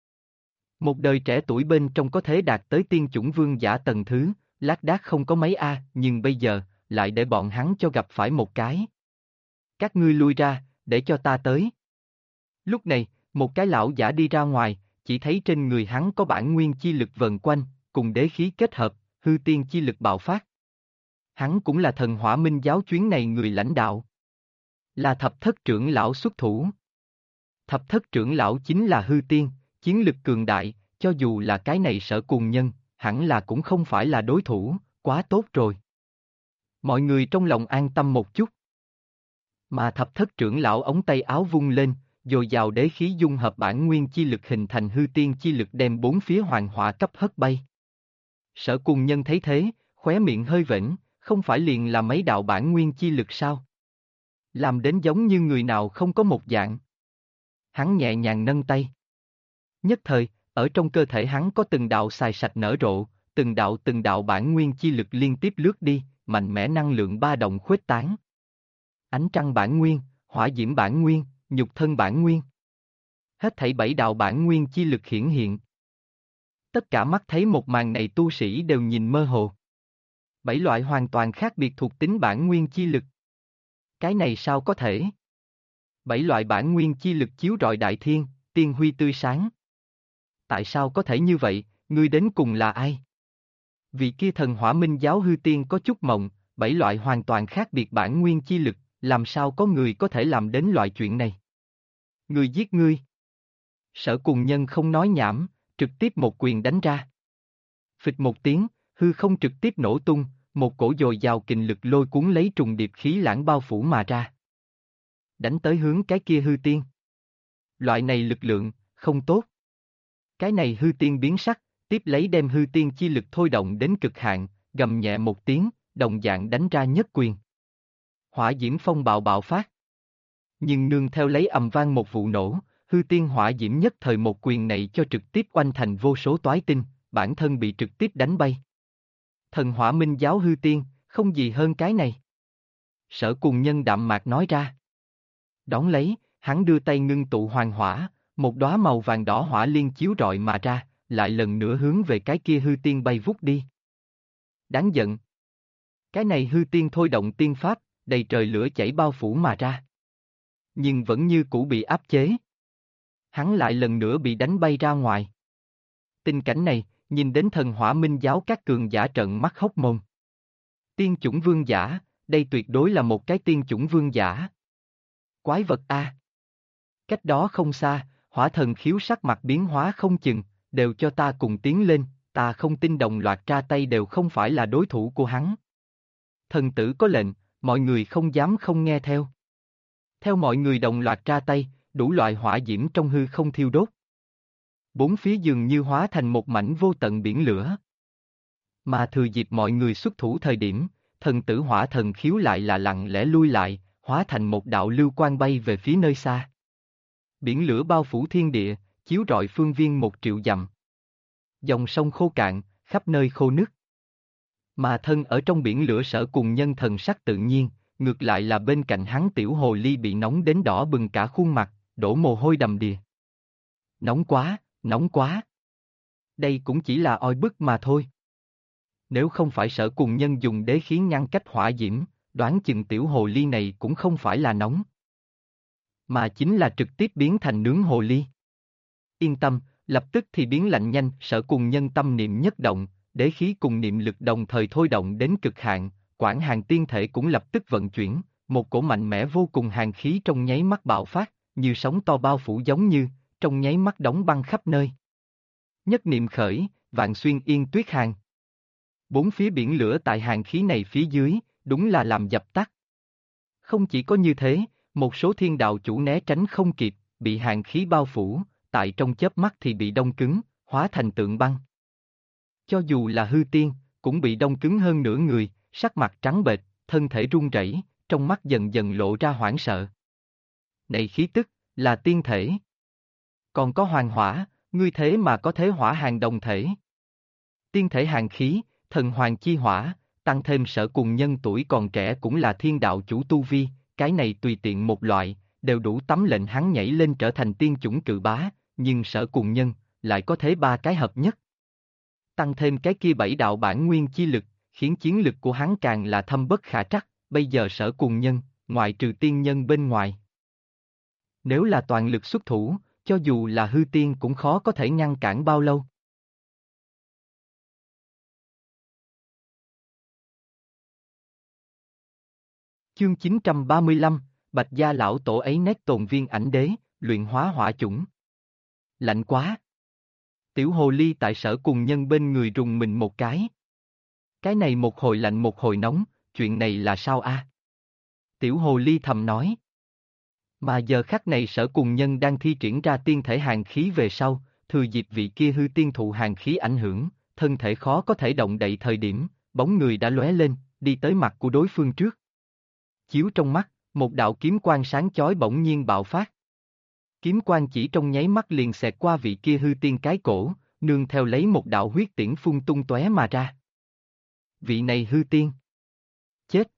Một đời trẻ tuổi bên trong có thể đạt tới tiên chủng vương giả tầng thứ, lác đác không có mấy a, nhưng bây giờ, lại để bọn hắn cho gặp phải một cái. Các ngươi lui ra, để cho ta tới. Lúc này, một cái lão giả đi ra ngoài, chỉ thấy trên người hắn có bản nguyên chi lực vần quanh, cùng đế khí kết hợp, hư tiên chi lực bạo phát. Hắn cũng là thần Hỏa Minh giáo chuyến này người lãnh đạo. Là thập thất trưởng lão xuất thủ. Thập thất trưởng lão chính là hư tiên, chiến lực cường đại, cho dù là cái này Sở Cuồng Nhân, hẳn là cũng không phải là đối thủ, quá tốt rồi. Mọi người trong lòng an tâm một chút. Mà thập thất trưởng lão ống tay áo vung lên, dồi dào đế khí dung hợp bản nguyên chi lực hình thành hư tiên chi lực đem bốn phía hoàng hỏa cấp hất bay. Sở Cuồng Nhân thấy thế, khóe miệng hơi vểnh, không phải liền là mấy đạo bản nguyên chi lực sao? Làm đến giống như người nào không có một dạng. Hắn nhẹ nhàng nâng tay. Nhất thời, ở trong cơ thể hắn có từng đạo xài sạch nở rộ, từng đạo bản nguyên chi lực liên tiếp lướt đi, mạnh mẽ năng lượng ba động khuếch tán. Ánh trăng bản nguyên, hỏa diễm bản nguyên, nhục thân bản nguyên. Hết thảy 7 đạo bản nguyên chi lực hiển hiện. Tất cả mắt thấy một màn này tu sĩ đều nhìn mơ hồ. 7 loại hoàn toàn khác biệt thuộc tính bản nguyên chi lực. Cái này sao có thể? 7 loại bản nguyên chi lực chiếu rọi đại thiên, tiên huy tươi sáng. Tại sao có thể như vậy, ngươi đến cùng là ai? Vị kia thần Hỏa Minh giáo hư tiên có chút mộng, 7 loại hoàn toàn khác biệt bản nguyên chi lực, làm sao có người có thể làm đến loại chuyện này? Người giết ngươi. Sở Cuồng Nhân không nói nhảm, trực tiếp một quyền đánh ra. Phịch một tiếng, hư không trực tiếp nổ tung, một cổ dồi dào kình lực lôi cuốn lấy trùng điệp khí lãng bao phủ mà ra. Đánh tới hướng cái kia hư tiên. Loại này lực lượng, không tốt. Cái này hư tiên biến sắc, tiếp lấy đem hư tiên chi lực thôi động đến cực hạn, gầm nhẹ một tiếng, đồng dạng đánh ra nhất quyền. Hỏa diễm phong bạo bạo phát. Nhưng nương theo lấy ầm vang một vụ nổ, hư tiên hỏa diễm nhất thời một quyền này cho trực tiếp oanh thành vô số toái tinh, bản thân bị trực tiếp đánh bay. Thần Hỏa Minh giáo hư tiên, không gì hơn cái này. Sở Cuồng Nhân đạm mạc nói ra. Đón lấy, hắn đưa tay ngưng tụ hoàng hỏa, một đóa màu vàng đỏ hỏa liên chiếu rọi mà ra, lại lần nữa hướng về cái kia hư tiên bay vút đi. Đáng giận. Cái này hư tiên thôi động tiên pháp, đầy trời lửa chảy bao phủ mà ra. Nhưng vẫn như cũ bị áp chế. Hắn lại lần nữa bị đánh bay ra ngoài. Tình cảnh này, nhìn đến thần Hỏa Minh giáo các cường giả trợn mắt hốc mồm. Tiên chủng vương giả, đây tuyệt đối là một cái tiên chủng vương giả. Quái vật a. Cách đó không xa, hỏa thần khiếu sắc mặt biến hóa không chừng, đều cho ta cùng tiến lên, ta không tin đồng loạt ra tay đều không phải là đối thủ của hắn. Thần tử có lệnh, mọi người không dám không nghe theo. Theo mọi người đồng loạt ra tay, đủ loại hỏa diễm trong hư không thiêu đốt. Bốn phía dường như hóa thành một mảnh vô tận biển lửa. Mà thừa dịp mọi người xuất thủ thời điểm, thần tử hỏa thần khiếu lại là lặng lẽ lui lại, hóa thành một đạo lưu quang bay về phía nơi xa. Biển lửa bao phủ thiên địa, chiếu rọi phương viên 1 triệu dặm. Dòng sông khô cạn, khắp nơi khô nứt. Mà thân ở trong biển lửa Sở Cuồng Nhân thần sắc tự nhiên, ngược lại là bên cạnh hắn tiểu hồ ly bị nóng đến đỏ bừng cả khuôn mặt, đổ mồ hôi đầm đìa. Nóng quá, nóng quá. Đây cũng chỉ là oi bức mà thôi. Nếu không phải Sở Cuồng Nhân dùng đế khí ngăn cách hỏa diễm, đoán chừng tiểu hồ ly này cũng không phải là nóng, mà chính là trực tiếp biến thành nướng hồ ly. Yên tâm, lập tức thì biến lạnh nhanh. Sở Cuồng Nhân tâm niệm nhất động, đế khí cùng niệm lực đồng thời thôi động đến cực hạn, Quảng Hàn tiên thể cũng lập tức vận chuyển, một cổ mạnh mẽ vô cùng hàn khí trong nháy mắt bạo phát, như sóng to bao phủ giống như, trong nháy mắt đóng băng khắp nơi. Nhất niệm khởi, vạn xuyên yên tuyết hàng. Bốn phía biển lửa tại hàng khí này phía dưới, đúng là làm dập tắt. Không chỉ có như thế, một số thiên đạo chủ né tránh không kịp, bị hàng khí bao phủ, tại trong chớp mắt thì bị đông cứng, hóa thành tượng băng. Cho dù là hư tiên, cũng bị đông cứng hơn nửa người, sắc mặt trắng bệch, thân thể run rẩy, trong mắt dần dần lộ ra hoảng sợ. Này khí tức, là tiên thể. Còn có hoàng hỏa, ngươi thế mà có thế hỏa hàng đồng thể. Tiên thể hàng khí, thần hoàng chi hỏa, tăng thêm Sở Cùng Nhân tuổi còn trẻ cũng là thiên đạo chủ tu vi, cái này tùy tiện một loại, đều đủ tấm lệnh hắn nhảy lên trở thành tiên chủng cự bá, nhưng Sở Cùng Nhân, lại có thế ba cái hợp nhất. Tăng thêm cái kia bảy đạo bản nguyên chi lực, khiến chiến lực của hắn càng là thâm bất khả trắc, bây giờ Sở Cùng Nhân, ngoại trừ tiên nhân bên ngoài. Nếu là toàn lực xuất thủ, cho dù là hư tiên cũng khó có thể ngăn cản bao lâu. Chương 935, Bạch Gia lão tổ ấy nét tồn viên ảnh đế, luyện hóa hỏa chủng. Lạnh quá. Tiểu hồ ly tại Sở Cùng Nhân bên người rùng mình một cái. Cái này một hồi lạnh một hồi nóng, chuyện này là sao a? Tiểu hồ ly thầm nói. Mà giờ khắc này Sở Cùng Nhân đang thi triển ra tiên thể hàn khí về sau, thừa dịp vị kia hư tiên thụ hàn khí ảnh hưởng, thân thể khó có thể động đậy thời điểm, bóng người đã lóe lên, đi tới mặt của đối phương trước. Chiếu trong mắt, một đạo kiếm quang sáng chói bỗng nhiên bạo phát. Kiếm quang chỉ trong nháy mắt liền xẹt qua vị kia hư tiên cái cổ, nương theo lấy một đạo huyết tiễn phun tung tóe mà ra. Vị này hư tiên. Chết.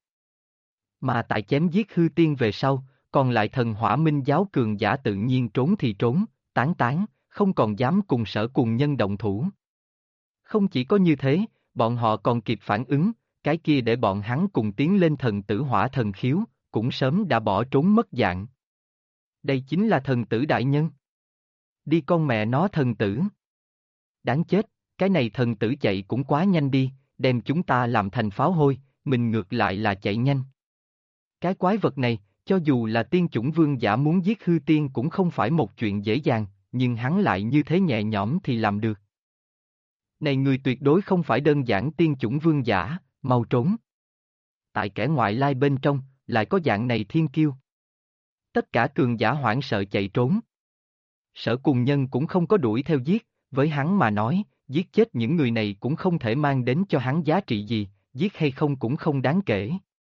Mà tại chém giết hư tiên về sau, còn lại thần hỏa minh giáo cường giả tự nhiên trốn thì trốn, tán, không còn dám cùng Sở Cùng Nhân động thủ. Không chỉ có như thế, bọn họ còn kịp phản ứng, cái kia để bọn hắn cùng tiến lên thần tử hỏa thần khiếu, cũng sớm đã bỏ trốn mất dạng. Đây chính là thần tử đại nhân. Đi con mẹ nó thần tử. Đáng chết, cái này thần tử chạy cũng quá nhanh đi, đem chúng ta làm thành pháo hôi, mình ngược lại là chạy nhanh. Cái quái vật này, cho dù là tiên chủng vương giả muốn giết hư tiên cũng không phải một chuyện dễ dàng, nhưng hắn lại như thế nhẹ nhõm thì làm được. Này người tuyệt đối không phải đơn giản tiên chủng vương giả, mau trốn. Tại kẻ ngoại lai bên trong, lại có dạng này thiên kiêu. Tất cả cường giả hoảng sợ chạy trốn. Sở Cùng Nhân cũng không có đuổi theo giết, với hắn mà nói, giết chết những người này cũng không thể mang đến cho hắn giá trị gì, giết hay không cũng không đáng kể.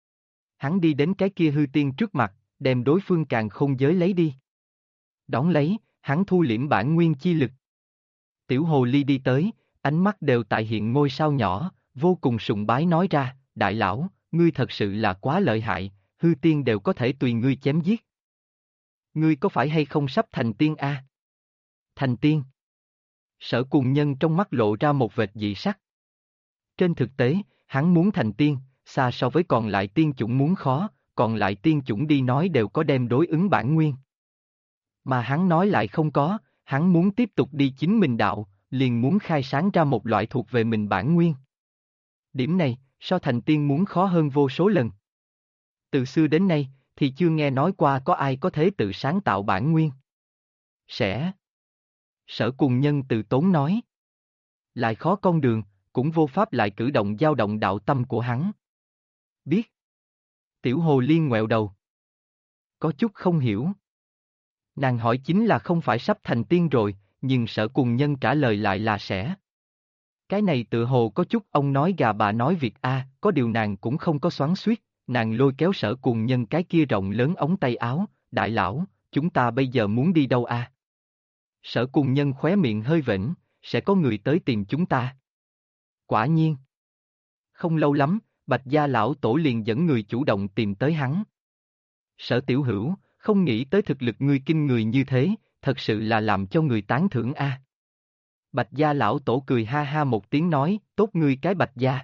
Hắn đi đến cái kia hư tiên trước mặt, đem đối phương càn khôn giới lấy đi. Đón lấy, hắn thu liễm bản nguyên chi lực. Tiểu hồ ly đi tới, ánh mắt đều tại hiện ngôi sao nhỏ, vô cùng sùng bái nói ra, đại lão, ngươi thật sự là quá lợi hại, hư tiên đều có thể tùy ngươi chém giết. Ngươi có phải hay không sắp thành tiên a? Thành tiên. Sở Cùng Nhân trong mắt lộ ra một vệt dị sắc. Trên thực tế, hắn muốn thành tiên, xa so với còn lại tiên chủng muốn khó, còn lại tiên chủng đi nói đều có đem đối ứng bản nguyên. Mà hắn nói lại không có, hắn muốn tiếp tục đi chính mình đạo, liền muốn khai sáng ra một loại thuộc về mình bản nguyên. Điểm này, so thành tiên muốn khó hơn vô số lần. Từ xưa đến nay, thì chưa nghe nói qua có ai có thể tự sáng tạo bản nguyên. Sẽ. Sở Cùng Nhân từ tốn nói. Lại khó con đường, cũng vô pháp lại cử động dao động đạo tâm của hắn. Biết. Tiểu hồ liên ngoẹo đầu. Có chút không hiểu. Nàng hỏi chính là không phải sắp thành tiên rồi, nhưng Sở Cùng Nhân trả lời lại là sẽ. Cái này tự hồ có chút ông nói gà bà nói việc a, có điều nàng cũng không có xoắn xuýt, nàng lôi kéo Sở Cùng Nhân cái kia rộng lớn ống tay áo, đại lão, chúng ta bây giờ muốn đi đâu a? Sở Cùng Nhân khóe miệng hơi vểnh, sẽ có người tới tìm chúng ta. Quả nhiên. Không lâu lắm, Bạch Gia lão tổ liền dẫn người chủ động tìm tới hắn. Sở Tiểu Hữu, không nghĩ tới thực lực ngươi kinh người như thế, thật sự là làm cho người tán thưởng a. Bạch Gia lão tổ cười ha ha một tiếng nói, tốt ngươi cái Bạch Gia.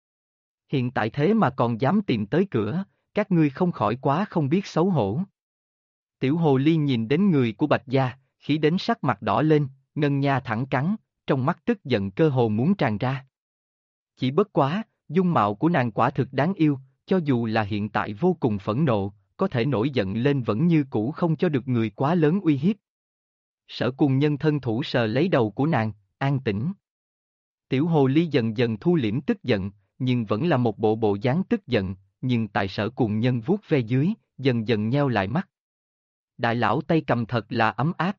Hiện tại thế mà còn dám tìm tới cửa, các ngươi không khỏi quá không biết xấu hổ. Tiểu hồ ly nhìn đến người của Bạch Gia, khí đến sắc mặt đỏ lên, ngân nha thẳng cắn, trong mắt tức giận cơ hồ muốn tràn ra. Chỉ bất quá, dung mạo của nàng quả thực đáng yêu, cho dù là hiện tại vô cùng phẫn nộ, có thể nổi giận lên vẫn như cũ không cho được người quá lớn uy hiếp. Sở Cùng Nhân thân thủ sờ lấy đầu của nàng, an tĩnh. Tiểu hồ ly dần dần thu liễm tức giận, nhưng vẫn là một bộ bộ dáng tức giận, nhưng tại Sở Cùng Nhân vuốt ve dưới, dần dần nheo lại mắt. Đại lão tay cầm thật là ấm áp.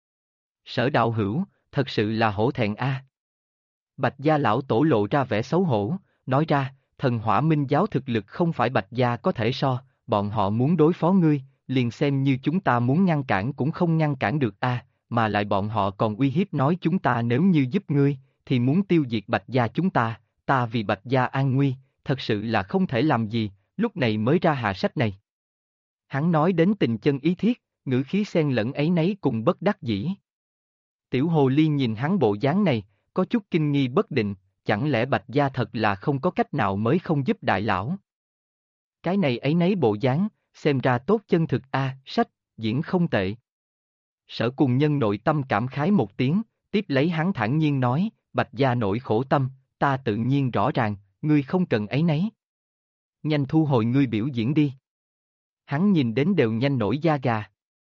Sở đạo hữu, thật sự là hổ thẹn a. Bạch gia lão tổ lộ ra vẻ xấu hổ, nói ra, thần hỏa minh giáo thực lực không phải Bạch gia có thể so, bọn họ muốn đối phó ngươi, liền xem như chúng ta muốn ngăn cản cũng không ngăn cản được a, mà lại bọn họ còn uy hiếp nói chúng ta nếu như giúp ngươi, thì muốn tiêu diệt Bạch gia chúng ta vì Bạch gia an nguy, thật sự là không thể làm gì, lúc này mới ra hạ sách này. Hắn nói đến tình chân ý thiết, ngữ khí xen lẫn áy náy cùng bất đắc dĩ. Tiểu hồ ly nhìn hắn bộ dáng này, có chút kinh nghi bất định, chẳng lẽ Bạch gia thật là không có cách nào mới không giúp đại lão. Cái này áy náy bộ dáng, xem ra tốt chân thực a, sách, diễn không tệ. Sở Cùng Nhân nội tâm cảm khái một tiếng, tiếp lấy hắn thản nhiên nói, Bạch gia nỗi khổ tâm, ta tự nhiên rõ ràng, ngươi không cần áy náy. Nhanh thu hồi ngươi biểu diễn đi. Hắn nhìn đến đều nhanh nổi da gà.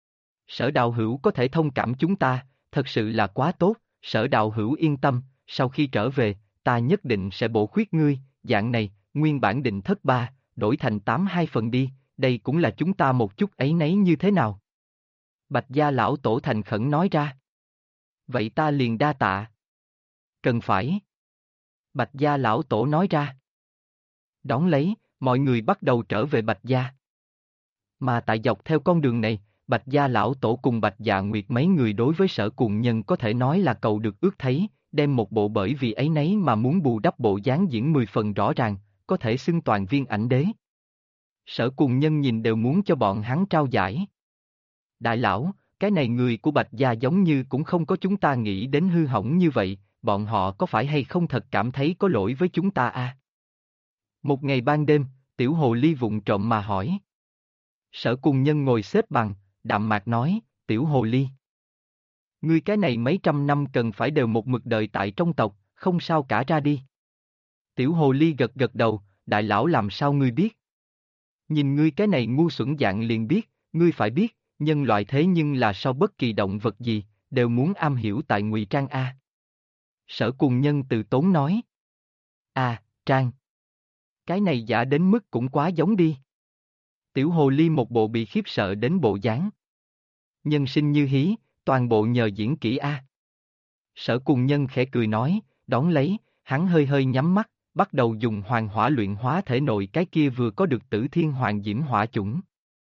Sở đạo hữu có thể thông cảm chúng ta, thật sự là quá tốt, Sở đạo hữu yên tâm, sau khi trở về, ta nhất định sẽ bổ khuyết ngươi, dạng này, nguyên bản định thất 3, đổi thành 8-2 phần đi, đây cũng là chúng ta một chút ấy nấy như thế nào. Bạch gia lão tổ thành khẩn nói ra. Vậy ta liền đa tạ. Cần phải. Bạch gia lão tổ nói ra. Đón lấy, mọi người bắt đầu trở về Bạch gia. Mà tại dọc theo con đường này, Bạch gia lão tổ cùng Bạch Dạ Nguyệt mấy người đối với Sở Cùng Nhân có thể nói là cầu được ước thấy, đem một bộ bởi vì ấy nấy mà muốn bù đắp bộ dáng diễn 10 phần rõ ràng, có thể xưng toàn viên ảnh đế. Sở Cùng Nhân nhìn đều muốn cho bọn hắn trao giải. Đại lão, cái này người của Bạch gia giống như cũng không có chúng ta nghĩ đến hư hỏng như vậy, bọn họ có phải hay không thật cảm thấy có lỗi với chúng ta a? Một ngày ban đêm, tiểu hồ ly vụng trộm mà hỏi. Sở Cùng Nhân ngồi xếp bằng, đạm mạc nói, tiểu hồ ly. Ngươi cái này mấy trăm năm cần phải đều một mực đợi tại trong tộc, không sao cả ra đi. Tiểu hồ ly gật gật đầu, đại lão làm sao ngươi biết? Nhìn ngươi cái này ngu xuẩn dạng liền biết, ngươi phải biết, nhân loại thế nhưng là sau bất kỳ động vật gì, đều muốn am hiểu tại ngụy trang a. Sở Cùng Nhân từ tốn nói. Trang. Cái này giả đến mức cũng quá giống đi. Tiểu hồ ly một bộ bị khiếp sợ đến bộ dáng. Nhân sinh như hí, toàn bộ nhờ diễn kỹ a. Sở Cùng Nhân khẽ cười nói, đón lấy, hắn hơi hơi nhắm mắt, bắt đầu dùng hoàng hỏa luyện hóa thể nội cái kia vừa có được Tử Thiên Hoàng Diễm Hỏa chủng.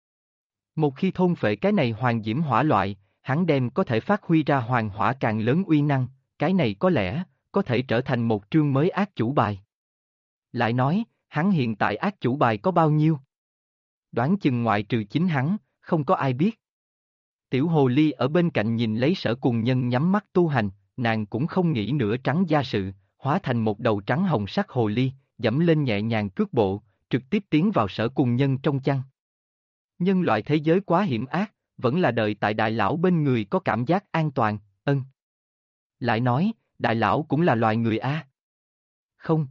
Một khi thôn phệ cái này Hoàng Diễm Hỏa loại, hắn đem có thể phát huy ra hoàng hỏa càng lớn uy năng, cái này có lẽ, có thể trở thành một chương mới ác chủ bài. Lại nói, hắn hiện tại ác chủ bài có bao nhiêu? Đoán chừng ngoại trừ chính hắn, không có ai biết. Tiểu hồ ly ở bên cạnh nhìn lấy Sở Cùng Nhân nhắm mắt tu hành, nàng cũng không nghĩ nữa trắng gia sự, hóa thành một đầu trắng hồng sắc hồ ly, dẫm lên nhẹ nhàng cước bộ, trực tiếp tiến vào Sở Cùng Nhân trong chăn. Nhân loại thế giới quá hiểm ác, vẫn là đợi tại đại lão bên người có cảm giác an toàn, ân. Lại nói, đại lão cũng là loài người a. Không.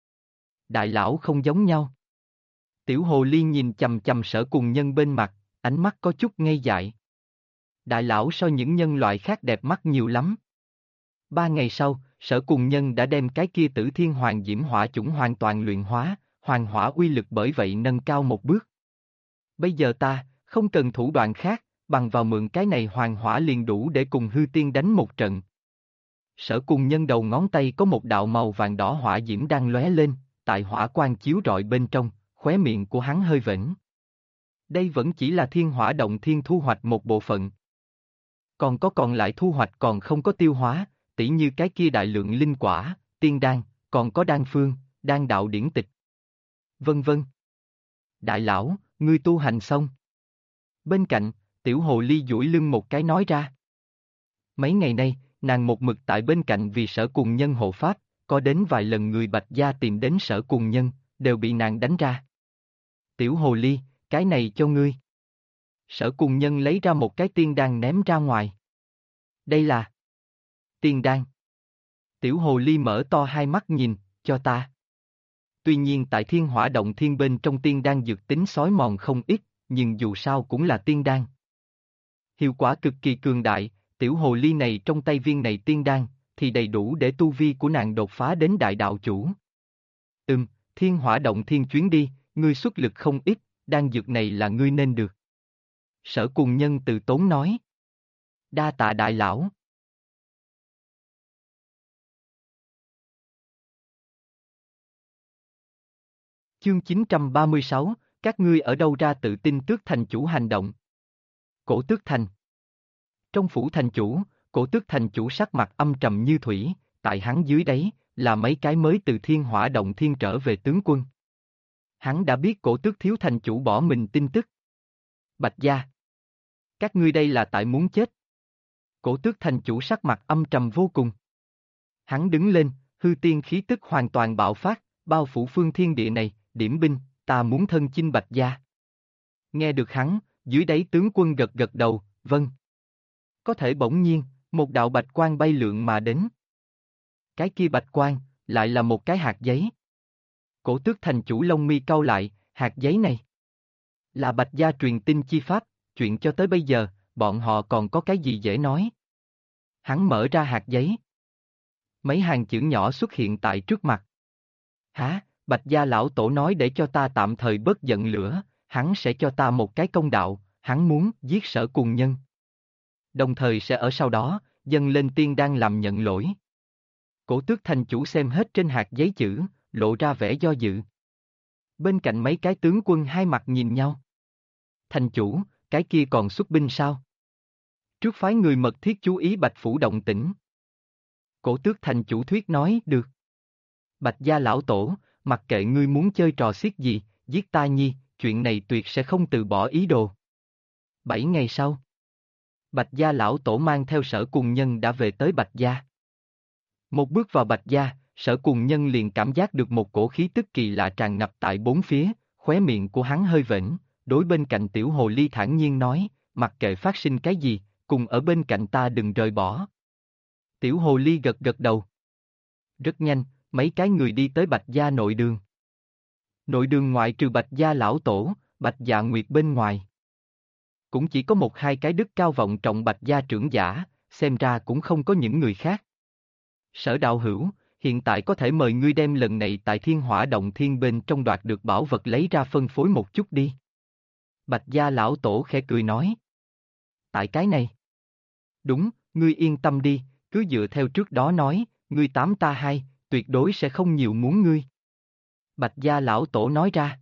Đại lão không giống nhau. Tiểu hồ ly nhìn chằm chằm Sở Cùng Nhân bên mặt, ánh mắt có chút ngây dại. Đại lão so những nhân loại khác đẹp mắt nhiều lắm. 3 ngày sau, Sở Cùng Nhân đã đem cái kia Tử Thiên Hoàng Diễm Hỏa chủng hoàn toàn luyện hóa, hoàng hỏa uy lực bởi vậy nâng cao một bước. Bây giờ ta, không cần thủ đoạn khác, bằng vào mượn cái này hoàng hỏa liền đủ để cùng hư tiên đánh một trận. Sở Cùng Nhân đầu ngón tay có một đạo màu vàng đỏ hỏa diễm đang lóe lên, tại hỏa quang chiếu rọi bên trong, khóe miệng của hắn hơi vểnh. Đây vẫn chỉ là thiên hỏa động thiên thu hoạch một bộ phận. Còn có còn lại thu hoạch còn không có tiêu hóa, tỉ như cái kia đại lượng linh quả, tiên đan, còn có đan phương, đan đạo điển tịch. Vân vân. Đại lão, ngươi tu hành xong. Bên cạnh, tiểu hồ ly duỗi lưng một cái nói ra. Mấy ngày nay, nàng một mực tại bên cạnh vì Sở Cùng Nhân hộ pháp, có đến vài lần người Bạch gia tìm đến Sở Cùng Nhân, đều bị nàng đánh ra. Tiểu hồ ly, cái này cho ngươi. Sở Cùng Nhân lấy ra một cái tiên đan ném ra ngoài. Đây là tiên đan. Tiểu hồ ly mở to hai mắt nhìn, cho ta. Tuy nhiên tại thiên hỏa động thiên bên trong tiên đan dược tính xói mòn không ít, nhưng dù sao cũng là tiên đan. Hiệu quả cực kỳ cường đại, Tiểu hồ ly này trong tay viên này tiên đan, thì đầy đủ để tu vi của nàng đột phá đến đại đạo chủ. Thiên hỏa động thiên chuyến đi, ngươi xuất lực không ít, đan dược này là ngươi nên được. Sở Cùng Nhân từ tốn nói. Đa tạ đại lão. Chương 936, các ngươi ở đâu ra tự tin Tước thành chủ hành động? Cổ Tước thành. Trong phủ thành chủ, Cổ Tước thành chủ sắc mặt âm trầm như thủy, tại hắn dưới đáy, là mấy cái mới từ thiên hỏa động thiên trở về tướng quân. Hắn đã biết Cổ Tước thiếu thành chủ bỏ mình tin tức. Bạch gia. Các ngươi đây là tại muốn chết. Cổ Tước thành chủ sắc mặt âm trầm vô cùng. Hắn đứng lên, hư tiên khí tức hoàn toàn bạo phát, bao phủ phương thiên địa này, điểm binh, ta muốn thân chinh Bạch gia. Nghe được hắn, dưới đáy tướng quân gật gật đầu, vâng. Có thể bỗng nhiên, một đạo bạch quang bay lượn mà đến. Cái kia bạch quang, lại là một cái hạt giấy. Cổ Tước thành chủ lông mi cau lại, hạt giấy này là Bạch gia truyền tin chi pháp, chuyện cho tới bây giờ, bọn họ còn có cái gì dễ nói. Hắn mở ra hạt giấy. Mấy hàng chữ nhỏ xuất hiện tại trước mặt. Hả, Bạch gia lão tổ nói để cho ta tạm thời bớt giận lửa, hắn sẽ cho ta một cái công đạo, hắn muốn giết Sở Cùng Nhân. Đồng thời sẽ ở sau đó, dâng lên tiên đan làm nhận lỗi. Cổ Tước thành chủ xem hết trên hạt giấy chữ, lộ ra vẻ do dự. Bên cạnh mấy cái tướng quân hai mặt nhìn nhau. Thành chủ, cái kia còn xuất binh sao? Trước phái người mật thiết chú ý Bạch phủ động tĩnh. Cổ Tước thành chủ thuyết nói, được. Bạch gia lão tổ, mặc kệ ngươi muốn chơi trò xiết gì, giết ta nhi, chuyện này tuyệt sẽ không từ bỏ ý đồ. 7 ngày sau, Bạch gia lão tổ mang theo Sở Cùng Nhân đã về tới Bạch gia. Một bước vào Bạch gia, Sở Cùng Nhân liền cảm giác được một cổ khí tức kỳ lạ tràn ngập tại bốn phía, khóe miệng của hắn hơi vểnh, đối bên cạnh tiểu hồ ly thản nhiên nói, mặc kệ phát sinh cái gì, cùng ở bên cạnh ta đừng rời bỏ. Tiểu hồ ly gật gật đầu. Rất nhanh, mấy cái người đi tới Bạch gia nội đường. Nội đường ngoại trừ Bạch gia lão tổ, Bạch Dạ Nguyệt bên ngoài. Cũng chỉ có một hai cái đức cao vọng trọng Bạch gia trưởng giả, xem ra cũng không có những người khác. Sở đạo hữu, hiện tại có thể mời ngươi đem lần này tại thiên hỏa động thiên bên trong đoạt được bảo vật lấy ra phân phối một chút đi. Bạch gia lão tổ khẽ cười nói. Tại cái này? Đúng, ngươi yên tâm đi, cứ dựa theo trước đó nói, ngươi 8 ta 2, tuyệt đối sẽ không nhiều muốn ngươi. Bạch gia lão tổ nói ra.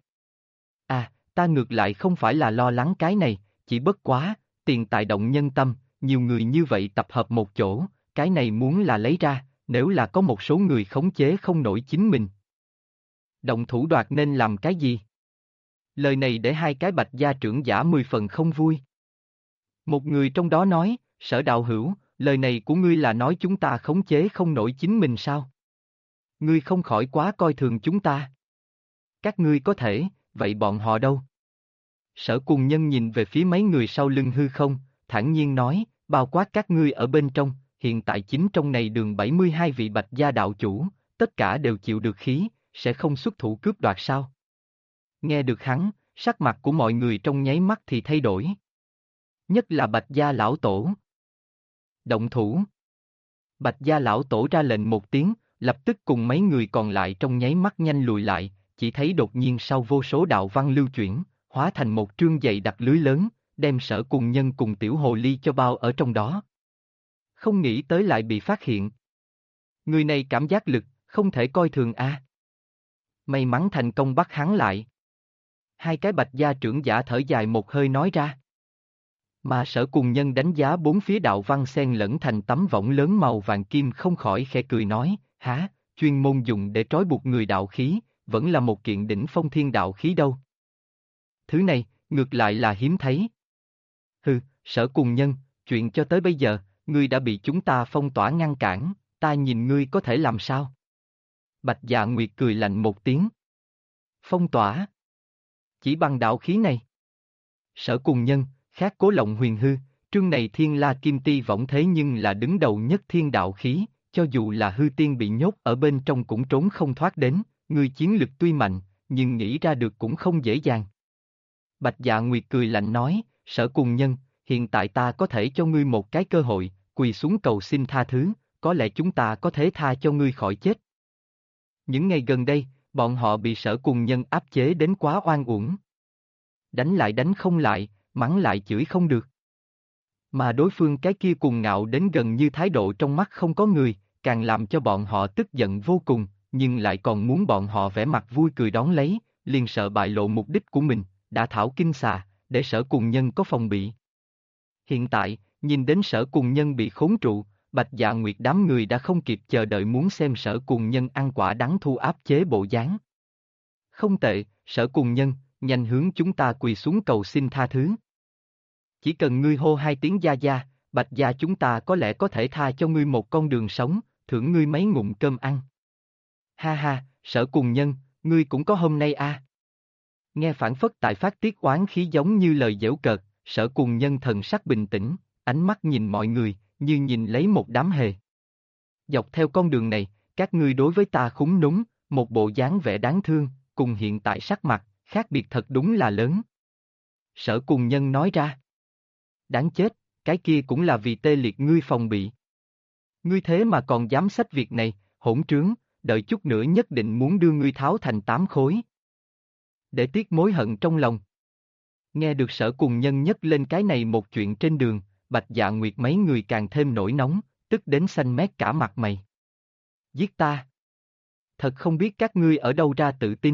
À, ta ngược lại không phải là lo lắng cái này, chỉ bất quá, tiền tài động nhân tâm, nhiều người như vậy tập hợp một chỗ, cái này muốn là lấy ra, nếu là có một số người khống chế không nổi chính mình. Động thủ đoạt nên làm cái gì? Lời này để hai cái Bạch gia trưởng giả 10 phần không vui. Một người trong đó nói, Sở đạo hữu, lời này của ngươi là nói chúng ta khống chế không nổi chính mình sao? Ngươi không khỏi quá coi thường chúng ta. Các ngươi có thể, vậy bọn họ đâu? Sở Cùng Nhân nhìn về phía mấy người sau lưng hư không, thản nhiên nói, bao quát các ngươi ở bên trong, hiện tại chính trong này đường 72 vị Bạch gia đạo chủ, tất cả đều chịu được khí, sẽ không xuất thủ cướp đoạt sao? Nghe được hắn, sắc mặt của mọi người trong nháy mắt thì thay đổi. Nhất là Bạch gia lão tổ. Động thủ. Bạch gia lão tổ ra lệnh một tiếng, lập tức cùng mấy người còn lại trong nháy mắt nhanh lùi lại, chỉ thấy đột nhiên sau vô số đạo văn lưu chuyển, hóa thành một trương dày đặc lưới lớn, đem Sở Cùng Nhân cùng tiểu hồ ly cho bao ở trong đó. Không nghĩ tới lại bị phát hiện. Người này cảm giác lực, không thể coi thường a. May mắn thành công bắt hắn lại. Hai cái Bạch gia trưởng giả thở dài một hơi nói ra. Mà Sở Cùng Nhân đánh giá bốn phía đạo văn xen lẫn thành tấm võng lớn màu vàng kim không khỏi khẽ cười nói, hả, chuyên môn dùng để trói buộc người đạo khí, vẫn là một kiện đỉnh phong thiên đạo khí đâu. Thứ này, ngược lại là hiếm thấy. Hừ, Sở Cùng Nhân, chuyện cho tới bây giờ, ngươi đã bị chúng ta phong tỏa ngăn cản, ta nhìn ngươi có thể làm sao? Bạch Dạ Nguyệt cười lạnh một tiếng. Phong tỏa? Chỉ bằng đạo khí này. Sở Cùng Nhân, khác Cố Lộng Huyền hư, trương này thiên la kim ti võng thế nhưng là đứng đầu nhất thiên đạo khí, cho dù là hư tiên bị nhốt ở bên trong cũng trốn không thoát đến, ngươi chiến lực tuy mạnh, nhưng nghĩ ra được cũng không dễ dàng. Bạch Dạ Nguyệt cười lạnh nói, Sở Cùng Nhân, hiện tại ta có thể cho ngươi một cái cơ hội, quỳ xuống cầu xin tha thứ, có lẽ chúng ta có thể tha cho ngươi khỏi chết. Những ngày gần đây, bọn họ bị Sở Cùng Nhân áp chế đến quá oan uổng. Đánh lại đánh không lại, mắng lại chửi không được. Mà đối phương cái kia cuồng ngạo đến gần như thái độ trong mắt không có người, càng làm cho bọn họ tức giận vô cùng, nhưng lại còn muốn bọn họ vẻ mặt vui cười đón lấy, liền sợ bại lộ mục đích của mình, đã thảo kinh xà, để Sở Cùng Nhân có phòng bị. Hiện tại, nhìn đến Sở Cùng Nhân bị khốn trụ, Bạch Dạ Nguyệt đám người đã không kịp chờ đợi muốn xem Sở Cùng Nhân ăn quả đắng thu áp chế bộ dáng. Không tệ, Sở Cùng Nhân, nhanh hướng chúng ta quỳ xuống cầu xin tha thứ. Chỉ cần ngươi hô 2 tiếng gia gia, Bạch gia chúng ta có lẽ có thể tha cho ngươi một con đường sống, thưởng ngươi mấy ngụm cơm ăn. Ha ha, Sở Cùng Nhân, ngươi cũng có hôm nay à. Nghe phản phất tại phát tiết oán khí giống như lời giễu cợt, Sở Cùng Nhân thần sắc bình tĩnh, ánh mắt nhìn mọi người, như nhìn lấy một đám hề. Dọc theo con đường này, các ngươi đối với ta khúm núm, một bộ dáng vẻ đáng thương, cùng hiện tại sắc mặt, khác biệt thật đúng là lớn. Sở Cùng Nhân nói ra. Đáng chết, cái kia cũng là vì tê liệt ngươi phòng bị. Ngươi thế mà còn dám xách việc này, hỗn trướng, đợi chút nữa nhất định muốn đưa ngươi tháo thành 8 khối. Để tiếc mối hận trong lòng. Nghe được Sở Cùng Nhân nhắc lên cái này một chuyện trên đường, Bạch Dạ Nguyệt mấy người càng thêm nổi nóng, tức đến xanh mét cả mặt mày. Giết ta! Thật không biết các ngươi ở đâu ra tự tin.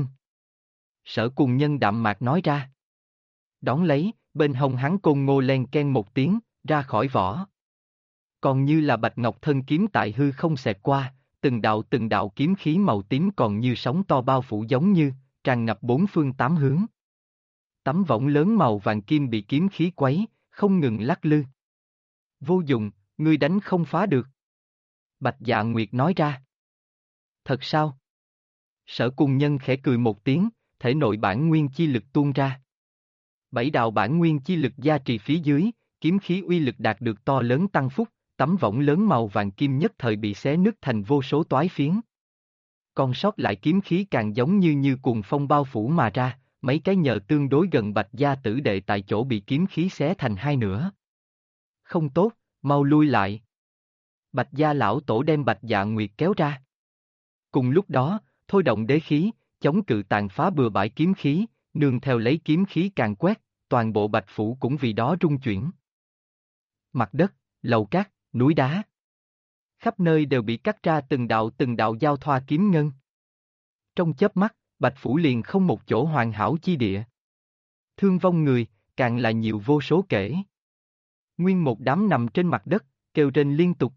Sở Cùng Nhân đạm mạc nói ra. Đón lấy, bên hông hắn côn ngô len ken một tiếng, ra khỏi vỏ. Còn như là bạch ngọc thân kiếm tại hư không xẹt qua, từng đạo kiếm khí màu tím còn như sóng to bao phủ giống như, tràn ngập bốn phương tám hướng. Tấm võng lớn màu vàng kim bị kiếm khí quấy, không ngừng lắc lư. Vô dụng, ngươi đánh không phá được. Bạch Dạ Nguyệt nói ra. Thật sao? Sở Cùng Nhân khẽ cười một tiếng, thể nội bản nguyên chi lực tuôn ra. 7 đạo bản nguyên chi lực gia trì phía dưới, kiếm khí uy lực đạt được to lớn tăng phúc, tấm võng lớn màu vàng kim nhất thời bị xé nứt thành vô số toái phiến. Còn sót lại kiếm khí càng giống như cuồng phong bao phủ mà ra, mấy cái nhờ tương đối gần Bạch gia tử đệ tại chỗ bị kiếm khí xé thành hai nửa. Không tốt, mau lui lại. Bạch gia lão tổ đem Bạch Dạ Nguyệt kéo ra. Cùng lúc đó, thôi động đế khí, chống cự tàn phá bừa bãi kiếm khí, nương theo lấy kiếm khí càng quét, toàn bộ Bạch phủ cũng vì đó rung chuyển. Mặt đất, lầu cát, núi đá. Khắp nơi đều bị cắt ra từng đạo giao thoa kiếm ngân. Trong chớp mắt, Bạch phủ liền không một chỗ hoàn hảo chi địa. Thương vong người, càng là nhiều vô số kể. Nguyên một đám nằm trên mặt đất, kêu rên liên tục.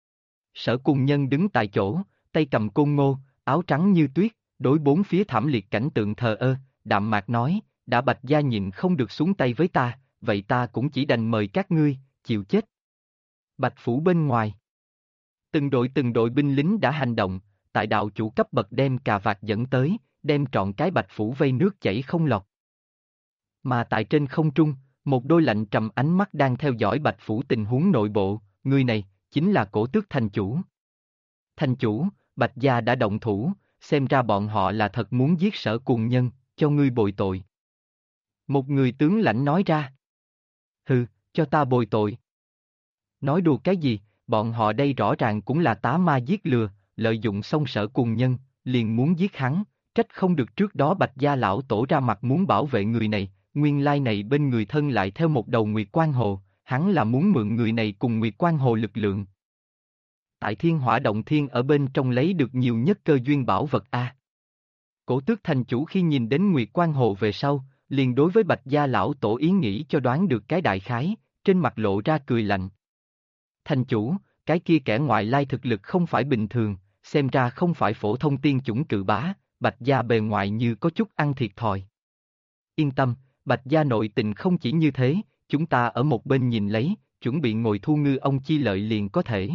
Sở Cùng Nhân đứng tại chỗ, tay cầm côn ngô, áo trắng như tuyết, đối bốn phía thảm liệt cảnh tượng thờ ơ, đạm mạc nói, đã Bạch gia nhịn không được xuống tay với ta, vậy ta cũng chỉ đành mời các ngươi, chịu chết. Bạch phủ bên ngoài. Từng đội binh lính đã hành động, tại đạo chủ cấp bậc đem cà vạt dẫn tới, đem trọn cái Bạch phủ vây nước chảy không lọt. Mà tại trên không trung, một đôi lạnh trầm ánh mắt đang theo dõi Bạch phủ tình huống nội bộ, người này, chính là Cổ Tước thành chủ. Thành chủ, Bạch gia đã động thủ, xem ra bọn họ là thật muốn giết Sở Cùng Nhân, cho ngươi bồi tội. Một người tướng lãnh nói ra. Hừ, cho ta bồi tội. Nói đùa cái gì, bọn họ đây rõ ràng cũng là tá ma giết lừa, lợi dụng xong Sở Cùng Nhân, liền muốn giết hắn, trách không được trước đó Bạch gia lão tổ ra mặt muốn bảo vệ người này, nguyên lai này bên người thân lại theo một đầu Nguyệt Quan Hồ, hắn là muốn mượn người này cùng Nguyệt Quan Hồ lực lượng. Tại Thiên Hỏa Động Thiên ở bên trong lấy được nhiều nhất cơ duyên bảo vật A. Cổ Tước thành chủ khi nhìn đến Nguyệt Quan Hồ về sau, liền đối với Bạch gia lão tổ ý nghĩ cho đoán được cái đại khái, trên mặt lộ ra cười lạnh. Thành chủ, cái kia kẻ ngoại lai thực lực không phải bình thường, xem ra không phải phổ thông tiên chủng cự bá, Bạch gia bề ngoài như có chút ăn thiệt thòi. Yên tâm, Bạch gia nội tình không chỉ như thế, chúng ta ở một bên nhìn lấy, chuẩn bị ngồi thu ngư ông chi lợi liền có thể.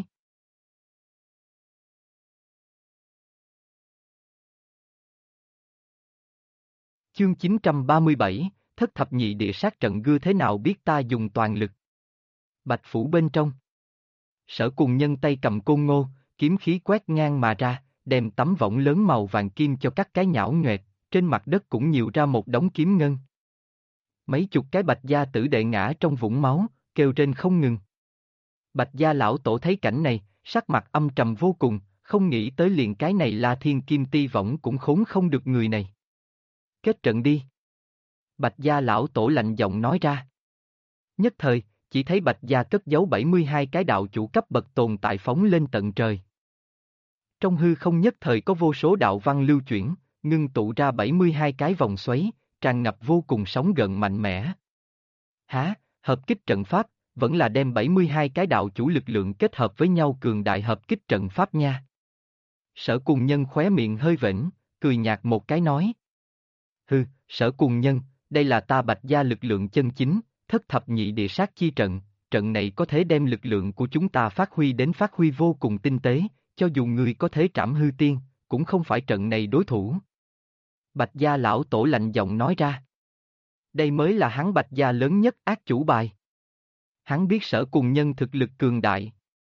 Chương 937, Thất thập nhị địa sát trận gưa thế nào biết ta dùng toàn lực. Bạch phủ bên trong. Sở Cùng Nhân tay cầm côn ngô, kiếm khí quét ngang mà ra, đem tấm võng lớn màu vàng kim cho các cái nhão nhoẹt, trên mặt đất cũng nhiều ra một đống kiếm ngân. Mấy chục cái Bạch gia tử đệ ngã trong vũng máu, kêu trên không ngừng. Bạch gia lão tổ thấy cảnh này, sắc mặt âm trầm vô cùng, không nghĩ tới liền cái này La Thiên Kim Ti Võng cũng khốn không được người này. Kết trận đi. Bạch gia lão tổ lạnh giọng nói ra. Nhất thời, chỉ thấy Bạch gia cất giấu 72 cái đạo chủ cấp bậc tồn tại phóng lên tận trời. Trong hư không nhất thời có vô số đạo văn lưu chuyển, ngưng tụ ra 72 cái vòng xoáy, tràn ngập vô cùng sóng gợn mạnh mẽ. Hả, hợp kích trận pháp, vẫn là đem 72 cái đạo chủ lực lượng kết hợp với nhau cường đại hợp kích trận pháp nha. Sở Cùng Nhân khóe miệng hơi vểnh, cười nhạt một cái nói. Hừ, Sở Cùng Nhân, đây là ta Bạch gia lực lượng chân chính, thất thập nhị địa sát chi trận, trận này có thể đem lực lượng của chúng ta phát huy vô cùng tinh tế, cho dù người có thể trảm hư tiên, cũng không phải trận này đối thủ. Bạch gia lão tổ lạnh giọng nói ra. Đây mới là hắn Bạch gia lớn nhất ác chủ bài. Hắn biết Sở Cùng Nhân thực lực cường đại.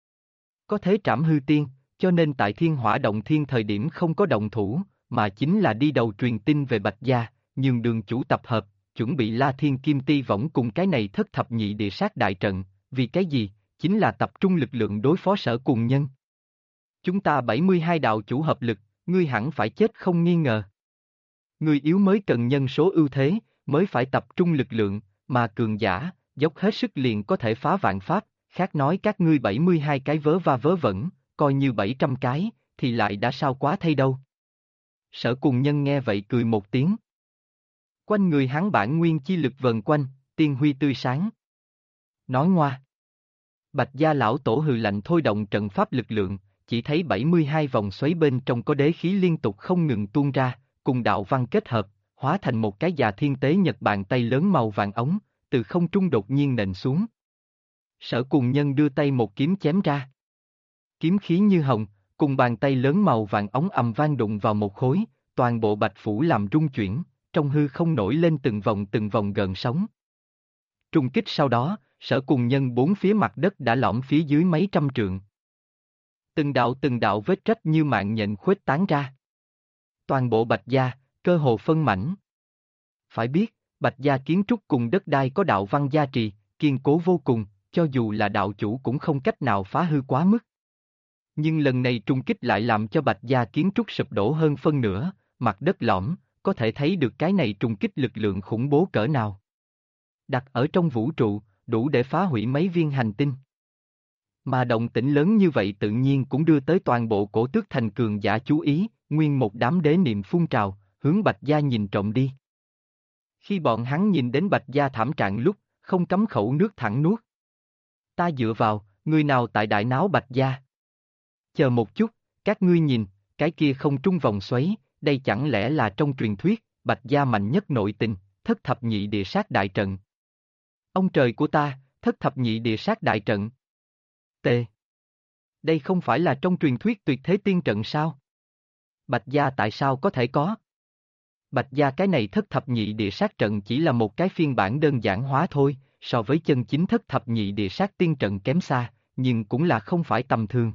Có thể trảm hư tiên, cho nên tại Thiên Hỏa Động Thiên thời điểm không có động thủ, mà chính là đi đầu truyền tin về Bạch gia, nhường đường chủ tập hợp, chuẩn bị La Thiên Kim Ti Võng cùng cái này thất thập nhị địa sát đại trận, vì cái gì? Chính là tập trung lực lượng đối phó Sở Cùng Nhân. Chúng ta 72 đạo chủ hợp lực, ngươi hẳn phải chết không nghi ngờ. Người yếu mới cần nhân số ưu thế, mới phải tập trung lực lượng, mà cường giả, dốc hết sức liền có thể phá vạn pháp, khác nói các ngươi 72 cái vớ va vớ vẩn, coi như 700 cái, thì lại đã sao quá thay đâu. Sở Cùng Nhân nghe vậy cười một tiếng. Quanh người hắn bản nguyên chi lực vần quanh, tiên huy tươi sáng. Nói ngoa. Bạch gia lão tổ hừ lạnh thôi động trận pháp lực lượng, chỉ thấy 72 vòng xoáy bên trong có đế khí liên tục không ngừng tuôn ra, cùng đạo văn kết hợp, hóa thành một cái già thiên tế nhật bàn tay lớn màu vàng ống, từ không trung đột nhiên nện xuống. Sở Cùng Nhân đưa tay một kiếm chém ra. Kiếm khí như hồng, cùng bàn tay lớn màu vàng ống ầm vang đụng vào một khối, toàn bộ bạch phủ làm rung chuyển, trong hư không nổi lên từng vòng gợn sóng. Trung kích sau đó, Sở Cùng Nhân bốn phía mặt đất đã lõm phía dưới mấy trăm trượng. Từng đạo vết rách như mạng nhện khuếch tán ra. Toàn bộ Bạch gia, cơ hồ phân mảnh. Phải biết, Bạch gia kiến trúc cùng đất đai có đạo văn gia trì, kiên cố vô cùng, cho dù là đạo chủ cũng không cách nào phá hư quá mức. Nhưng lần này trung kích lại làm cho Bạch gia kiến trúc sụp đổ hơn phân nửa, mặt đất lõm, có thể thấy được cái này trung kích lực lượng khủng bố cỡ nào. Đặt ở trong vũ trụ, đủ để phá hủy mấy viên hành tinh. Mà động tĩnh lớn như vậy tự nhiên cũng đưa tới toàn bộ Cổ Tước Thành cường giả chú ý, nguyên một đám đế niệm phun trào, hướng Bạch gia nhìn trộm đi. Khi bọn hắn nhìn đến Bạch gia thảm trạng lúc, không cấm khẩu nước thẳng nuốt. Ta dựa vào, người nào tại đại náo Bạch gia? Chờ một chút, các ngươi nhìn, cái kia không trung vòng xoáy, đây chẳng lẽ là trong truyền thuyết, Bạch gia mạnh nhất nội tình, thất thập nhị địa sát đại trận. Ông trời của ta, thất thập nhị địa sát đại trận. T. Đây không phải là trong truyền thuyết tuyệt thế tiên trận sao? Bạch gia tại sao có thể có? Bạch gia cái này thất thập nhị địa sát trận chỉ là một cái phiên bản đơn giản hóa thôi, so với chân chính thất thập nhị địa sát tiên trận kém xa, nhưng cũng là không phải tầm thường.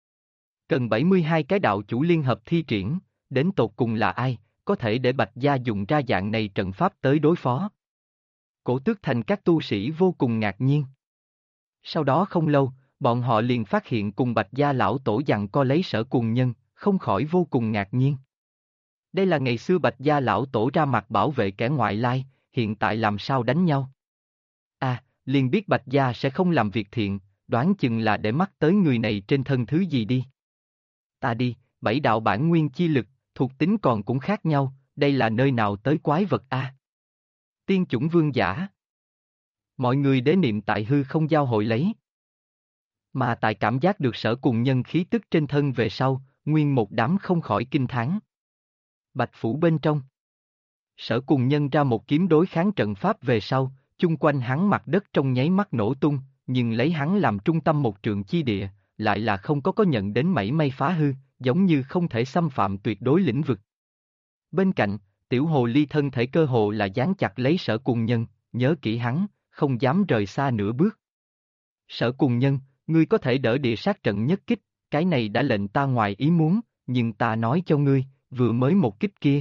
Cần 72 cái đạo chủ liên hợp thi triển, đến tột cùng là ai, có thể để Bạch gia dùng ra dạng này trận pháp tới đối phó. Cổ Tước Thành các tu sĩ vô cùng ngạc nhiên. Sau đó không lâu, bọn họ liền phát hiện cùng Bạch gia lão tổ giằng co lấy Sở Cùng Nhân, không khỏi vô cùng ngạc nhiên. Đây là ngày xưa Bạch gia lão tổ ra mặt bảo vệ kẻ ngoại lai, hiện tại làm sao đánh nhau? À, liền biết Bạch gia sẽ không làm việc thiện, đoán chừng là để mắt tới người này trên thân thứ gì đi. Ta đi, 7 đạo bản nguyên chi lực, thuộc tính còn cũng khác nhau, đây là nơi nào tới quái vật a? Tiên chủng vương giả. Mọi người đế niệm tại hư không giao hội lấy. Mà tại cảm giác được Sở Cùng Nhân khí tức trên thân về sau, nguyên một đám không khỏi kinh thán. Bạch phủ bên trong. Sở Cùng Nhân ra một kiếm đối kháng trận pháp về sau, chung quanh hắn mặt đất trong nháy mắt nổ tung, nhưng lấy hắn làm trung tâm một trượng chi địa, lại là không có nhận đến mảy may phá hư, giống như không thể xâm phạm tuyệt đối lĩnh vực. Bên cạnh, tiểu hồ ly thân thể cơ hồ là dán chặt lấy Sở Cùng Nhân, nhớ kỹ hắn, không dám rời xa nửa bước. Sở Cùng Nhân, ngươi có thể đỡ địa sát trận nhất kích, cái này đã lệnh ta ngoài ý muốn, nhưng ta nói cho ngươi, vừa mới một kích kia.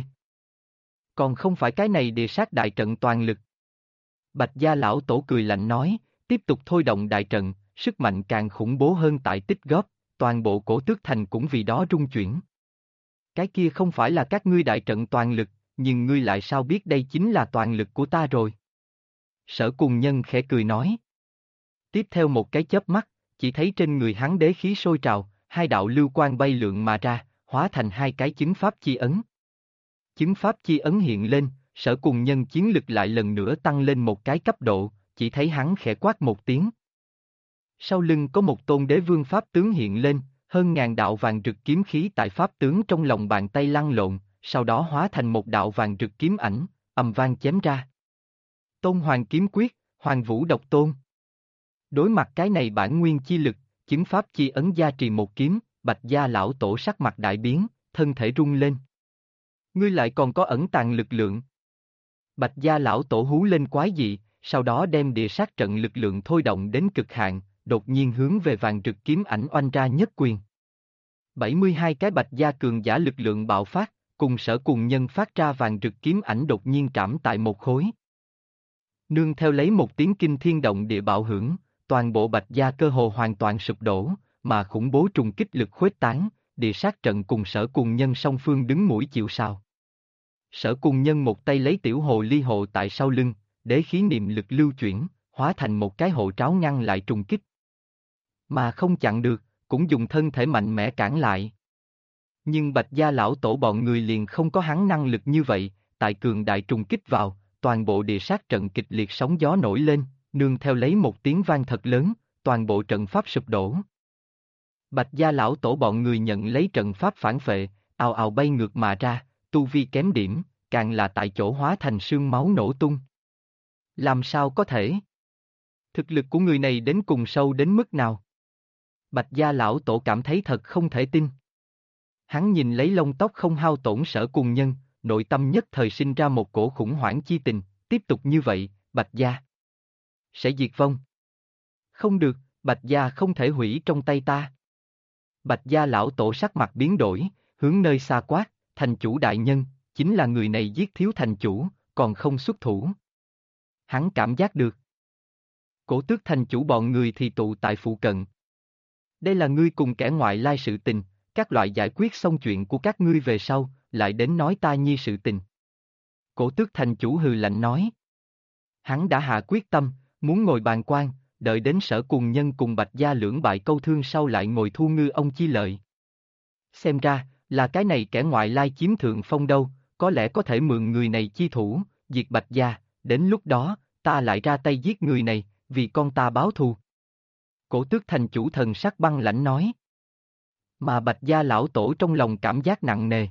Còn không phải cái này địa sát đại trận toàn lực. Bạch gia lão tổ cười lạnh nói, tiếp tục thôi động đại trận, sức mạnh càng khủng bố hơn tại tích góp, toàn bộ Cổ Tước Thành cũng vì đó rung chuyển. Cái kia không phải là các ngươi đại trận toàn lực, nhưng ngươi lại sao biết đây chính là toàn lực của ta rồi? Sở Cùng Nhân khẽ cười nói. Tiếp theo một cái chớp mắt, chỉ thấy trên người hắn đế khí sôi trào, hai đạo lưu quang bay lượn mà ra, hóa thành hai cái chứng pháp chi ấn. Chứng pháp chi ấn hiện lên, Sở Cùng Nhân chiến lực lại lần nữa tăng lên một cái cấp độ, chỉ thấy hắn khẽ quát một tiếng. Sau lưng có một tôn đế vương pháp tướng hiện lên, hơn ngàn đạo vàng rực kiếm khí tại pháp tướng trong lòng bàn tay lăn lộn, sau đó hóa thành một đạo vàng rực kiếm ảnh, ầm vang chém ra. Tôn Hoàng kiếm quyết, Hoàng Vũ độc tôn. Đối mặt cái này bản nguyên chi lực, chứng pháp chi ấn gia trì một kiếm, Bạch Gia lão tổ sắc mặt đại biến, thân thể rung lên. Ngươi lại còn có ẩn tàng lực lượng. Bạch Gia lão tổ hú lên quái dị, sau đó đem địa sát trận lực lượng thôi động đến cực hạn, đột nhiên hướng về vàng rực kiếm ảnh oanh ra nhất quyền. 72 cái Bạch Gia cường giả lực lượng bạo phát, cùng Sở Cùng Nhân phát ra vàng rực kiếm ảnh đột nhiên trảm tại một khối. Nương theo lấy một tiếng kinh thiên động địa bạo hưởng, toàn bộ Bạch Gia cơ hồ hoàn toàn sụp đổ, mà khủng bố trùng kích lực khuếch tán, địa sát trận cùng Sở Cùng Nhân song phương đứng mũi chịu sào. Sở Cùng Nhân một tay lấy tiểu hồ ly hộ tại sau lưng, đế khí niệm lực lưu chuyển, hóa thành một cái hộ tráo ngăn lại trùng kích. Mà không chặn được, cũng dùng thân thể mạnh mẽ cản lại. Nhưng Bạch Gia lão tổ bọn người liền không có hắn năng lực như vậy, tại cường đại trùng kích vào, toàn bộ địa sát trận kịch liệt sóng gió nổi lên, nương theo lấy một tiếng vang thật lớn, toàn bộ trận pháp sụp đổ. Bạch Gia lão tổ bọn người nhận lấy trận pháp phản phệ, ào ào bay ngược mà ra, tu vi kém điểm, càng là tại chỗ hóa thành sương máu nổ tung. Làm sao có thể? Thực lực của người này đến cùng sâu đến mức nào? Bạch Gia lão tổ cảm thấy thật không thể tin. Hắn nhìn lấy lông tóc không hao tổn Sở Cùng Nhân, nội tâm nhất thời sinh ra một cổ khủng hoảng chi tình, tiếp tục như vậy, Bạch Gia sẽ diệt vong. Không được, Bạch Gia không thể hủy trong tay ta. Bạch Gia lão tổ sắc mặt biến đổi, hướng nơi xa quát, thành chủ đại nhân, chính là người này giết thiếu thành chủ, còn không xuất thủ. Hắn cảm giác được. Cổ Tước thành chủ bọn người thì tụ tại phụ cận. Đây là ngươi cùng kẻ ngoại lai sự tình, các loại giải quyết xong chuyện của các ngươi về sau, lại đến nói ta nhi sự tình. Cổ Tước thành chủ hừ lạnh nói. Hắn đã hạ quyết tâm, muốn ngồi bàn quan, đợi đến Sở Cùng Nhân cùng Bạch Gia lưỡng bại câu thương sau lại ngồi thu ngư ông chi lợi. Xem ra, là cái này kẻ ngoại lai chiếm thượng phong đâu, có lẽ có thể mượn người này chi thủ, diệt Bạch Gia, đến lúc đó, ta lại ra tay giết người này, vì con ta báo thù. Cổ Tước thành chủ thần sắc băng lãnh nói. Mà Bạch Gia lão tổ trong lòng cảm giác nặng nề.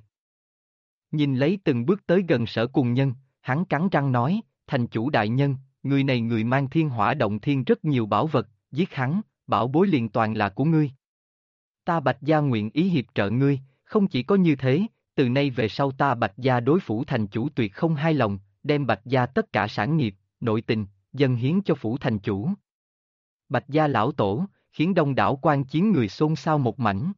Nhìn lấy từng bước tới gần Sở Cùng Nhân, hắn cắn răng nói, thành chủ đại nhân, người này người mang thiên hỏa động thiên rất nhiều bảo vật, giết hắn, bảo bối liền toàn là của ngươi. Ta Bạch Gia nguyện ý hiệp trợ ngươi, không chỉ có như thế, từ nay về sau ta Bạch Gia đối phủ thành chủ tuyệt không hài lòng, đem Bạch Gia tất cả sản nghiệp, nội tình, dâng hiến cho phủ thành chủ. Bạch Gia lão tổ, khiến đông đảo quan chiến người xôn xao một mảnh.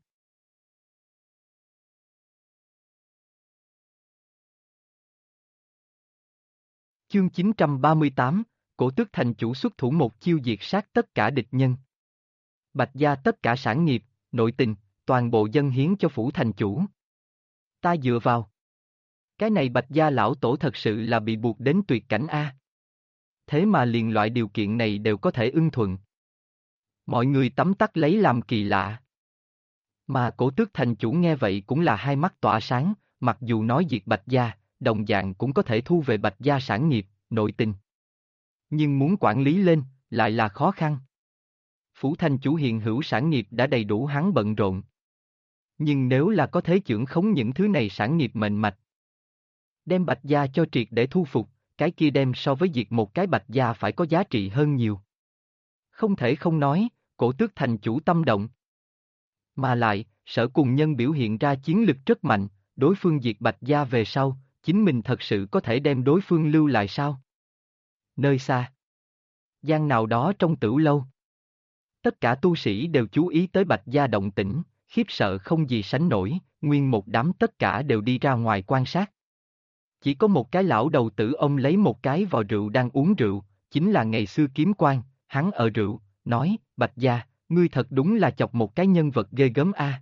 Chương 938, Cổ Tước thành chủ xuất thủ một chiêu diệt sát tất cả địch nhân. Bạch Gia tất cả sản nghiệp, nội tình, toàn bộ dâng hiến cho phủ thành chủ. Ta dựa vào. Cái này Bạch Gia lão tổ thật sự là bị buộc đến tuyệt cảnh A. Thế mà liền loại điều kiện này đều có thể ưng thuận. Mọi người tấm tắc lấy làm kỳ lạ. Mà Cổ Tước thành chủ nghe vậy cũng là hai mắt tỏa sáng, mặc dù nói diệt Bạch Gia, đồng dạng cũng có thể thu về Bạch Gia sản nghiệp, nội tình. Nhưng muốn quản lý lên, lại là khó khăn. Phủ thành chủ hiện hữu sản nghiệp đã đầy đủ hắn bận rộn. Nhưng nếu là có thể chưởng khống những thứ này sản nghiệp mệnh mạch, đem Bạch Gia cho triệt để thu phục, cái kia đem so với diệt một cái Bạch Gia phải có giá trị hơn nhiều. Không thể không nói, Cổ Tước thành chủ tâm động. Mà lại, Sở Cùng Nhân biểu hiện ra chiến lực rất mạnh, đối phương diệt Bạch Gia về sau, chính mình thật sự có thể đem đối phương lưu lại sao? Nơi xa, gian nào đó trong tửu lâu, tất cả tu sĩ đều chú ý tới Bạch Gia động tĩnh, khiếp sợ không gì sánh nổi, nguyên một đám tất cả đều đi ra ngoài quan sát. Chỉ có một cái lão đầu tử ông lấy một cái vò rượu đang uống rượu, chính là ngày xưa kiếm quan, hắn ở rượu, nói, Bạch Gia, ngươi thật đúng là chọc một cái nhân vật ghê gớm a.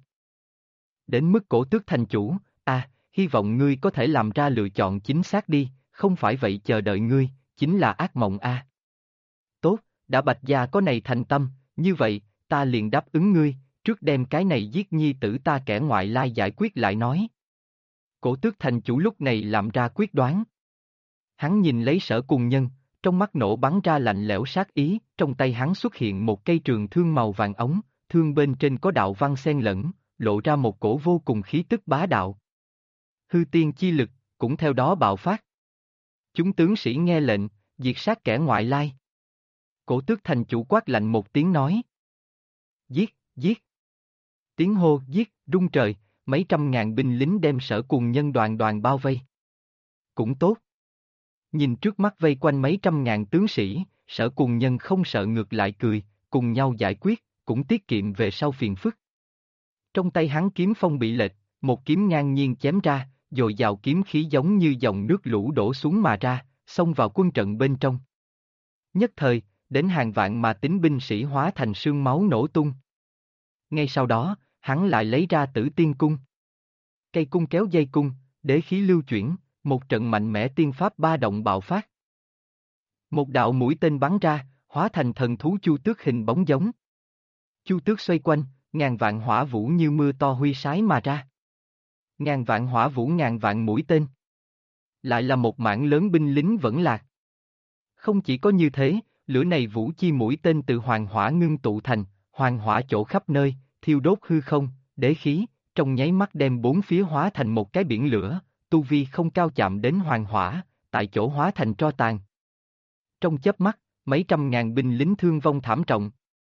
Đến mức Cổ Tước thành chủ, hy vọng ngươi có thể làm ra lựa chọn chính xác đi, không phải vậy chờ đợi ngươi, chính là ác mộng a. Tốt, đã Bạch Gia có này thành tâm, như vậy, ta liền đáp ứng ngươi, trước đem cái này giết nhi tử ta kẻ ngoại lai giải quyết lại nói. Cổ Tước thành chủ lúc này làm ra quyết đoán. Hắn nhìn lấy Sở Cùng Nhân, trong mắt nổ bắn ra lạnh lẽo sát ý, trong tay hắn xuất hiện một cây trường thương màu vàng ống, thương bên trên có đạo văn xen lẫn, lộ ra một cổ vô cùng khí tức bá đạo. Hư tiên chi lực, cũng theo đó bạo phát. Chúng tướng sĩ nghe lệnh, diệt sát kẻ ngoại lai. Cổ Tước thành chủ quát lạnh một tiếng nói. Giết, giết. Tiếng hô giết, rung trời, mấy trăm ngàn binh lính đem Sở Cùng Nhân đoàn đoàn bao vây. Cũng tốt. Nhìn trước mắt vây quanh mấy trăm ngàn tướng sĩ, Sở Cùng Nhân không sợ ngược lại cười, cùng nhau giải quyết, cũng tiết kiệm về sau phiền phức. Trong tay hắn kiếm phong bị lệch, một kiếm ngang nhiên chém ra, dồi dào kiếm khí giống như dòng nước lũ đổ xuống mà ra, xông vào quân trận bên trong. Nhất thời, đến hàng vạn mà tính binh sĩ hóa thành sương máu nổ tung. Ngay sau đó, hắn lại lấy ra Tử Tiên Cung. Cây cung kéo dây cung, đế khí lưu chuyển, một trận mạnh mẽ tiên pháp ba động bạo phát. Một đạo mũi tên bắn ra, hóa thành thần thú chu tước hình bóng giống. Chu tước xoay quanh, ngàn vạn hỏa vũ như mưa to huy sái mà ra. Ngàn vạn hỏa vũ ngàn vạn mũi tên. Lại là một mảng lớn binh lính vẫn lạc. Không chỉ có như thế, lửa này vũ chi mũi tên từ hoàng hỏa ngưng tụ thành, hoàng hỏa chỗ khắp nơi, thiêu đốt hư không, đế khí, trong nháy mắt đem bốn phía hóa thành một cái biển lửa, tu vi không cao chạm đến hoàng hỏa, tại chỗ hóa thành tro tàn. Trong chớp mắt, mấy trăm ngàn binh lính thương vong thảm trọng.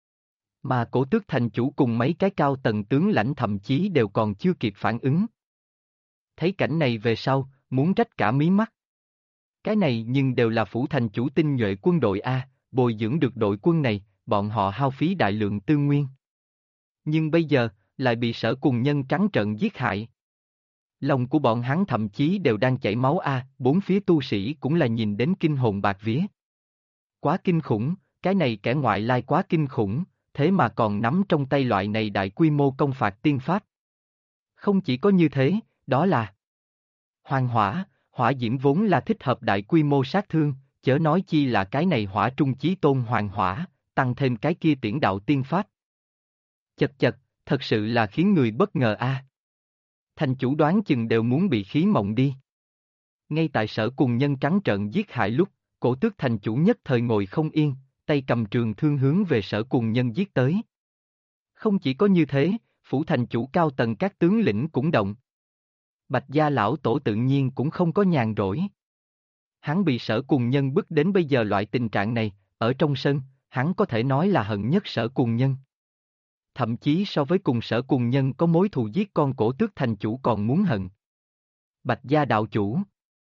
Mà Cổ Tước thành chủ cùng mấy cái cao tầng tướng lãnh thậm chí đều còn chưa kịp phản ứng. Thấy cảnh này về sau, muốn trách cả mí mắt. Cái này nhưng đều là phủ thành chủ tinh nhuệ quân đội A, bồi dưỡng được đội quân này, bọn họ hao phí đại lượng tư nguyên. Nhưng bây giờ, lại bị Sở Cùng Nhân trắng trợn giết hại. Lòng của bọn hắn thậm chí đều đang chảy máu A, bốn phía tu sĩ cũng là nhìn đến kinh hồn bạc vía. Quá kinh khủng, cái này kẻ ngoại lai quá kinh khủng, thế mà còn nắm trong tay loại này đại quy mô công phạt tiên pháp. Không chỉ có như thế, đó là hoàng hỏa, hỏa diễm vốn là thích hợp đại quy mô sát thương, chớ nói chi là cái này hỏa trung chí tôn hoàng hỏa, tăng thêm cái kia tiễn đạo tiên pháp. Chật chật, thật sự là khiến người bất ngờ a. Thành chủ đoán chừng đều muốn bị khí mộng đi. Ngay tại Sở Cùng Nhân trắng trợn giết hại lúc, Cổ Tước thành chủ nhất thời ngồi không yên, tay cầm trường thương hướng về Sở Cùng Nhân giết tới. Không chỉ có như thế, phủ thành chủ cao tầng các tướng lĩnh cũng động. Bạch Gia lão tổ tự nhiên cũng không có nhàn rỗi. Hắn bị Sở Cùng Nhân bức đến bây giờ loại tình trạng này, ở trong sân, hắn có thể nói là hận nhất Sở Cùng Nhân. Thậm chí so với cùng Sở Cùng Nhân có mối thù giết con Cổ Tước thành chủ còn muốn hận. Bạch Gia đạo chủ,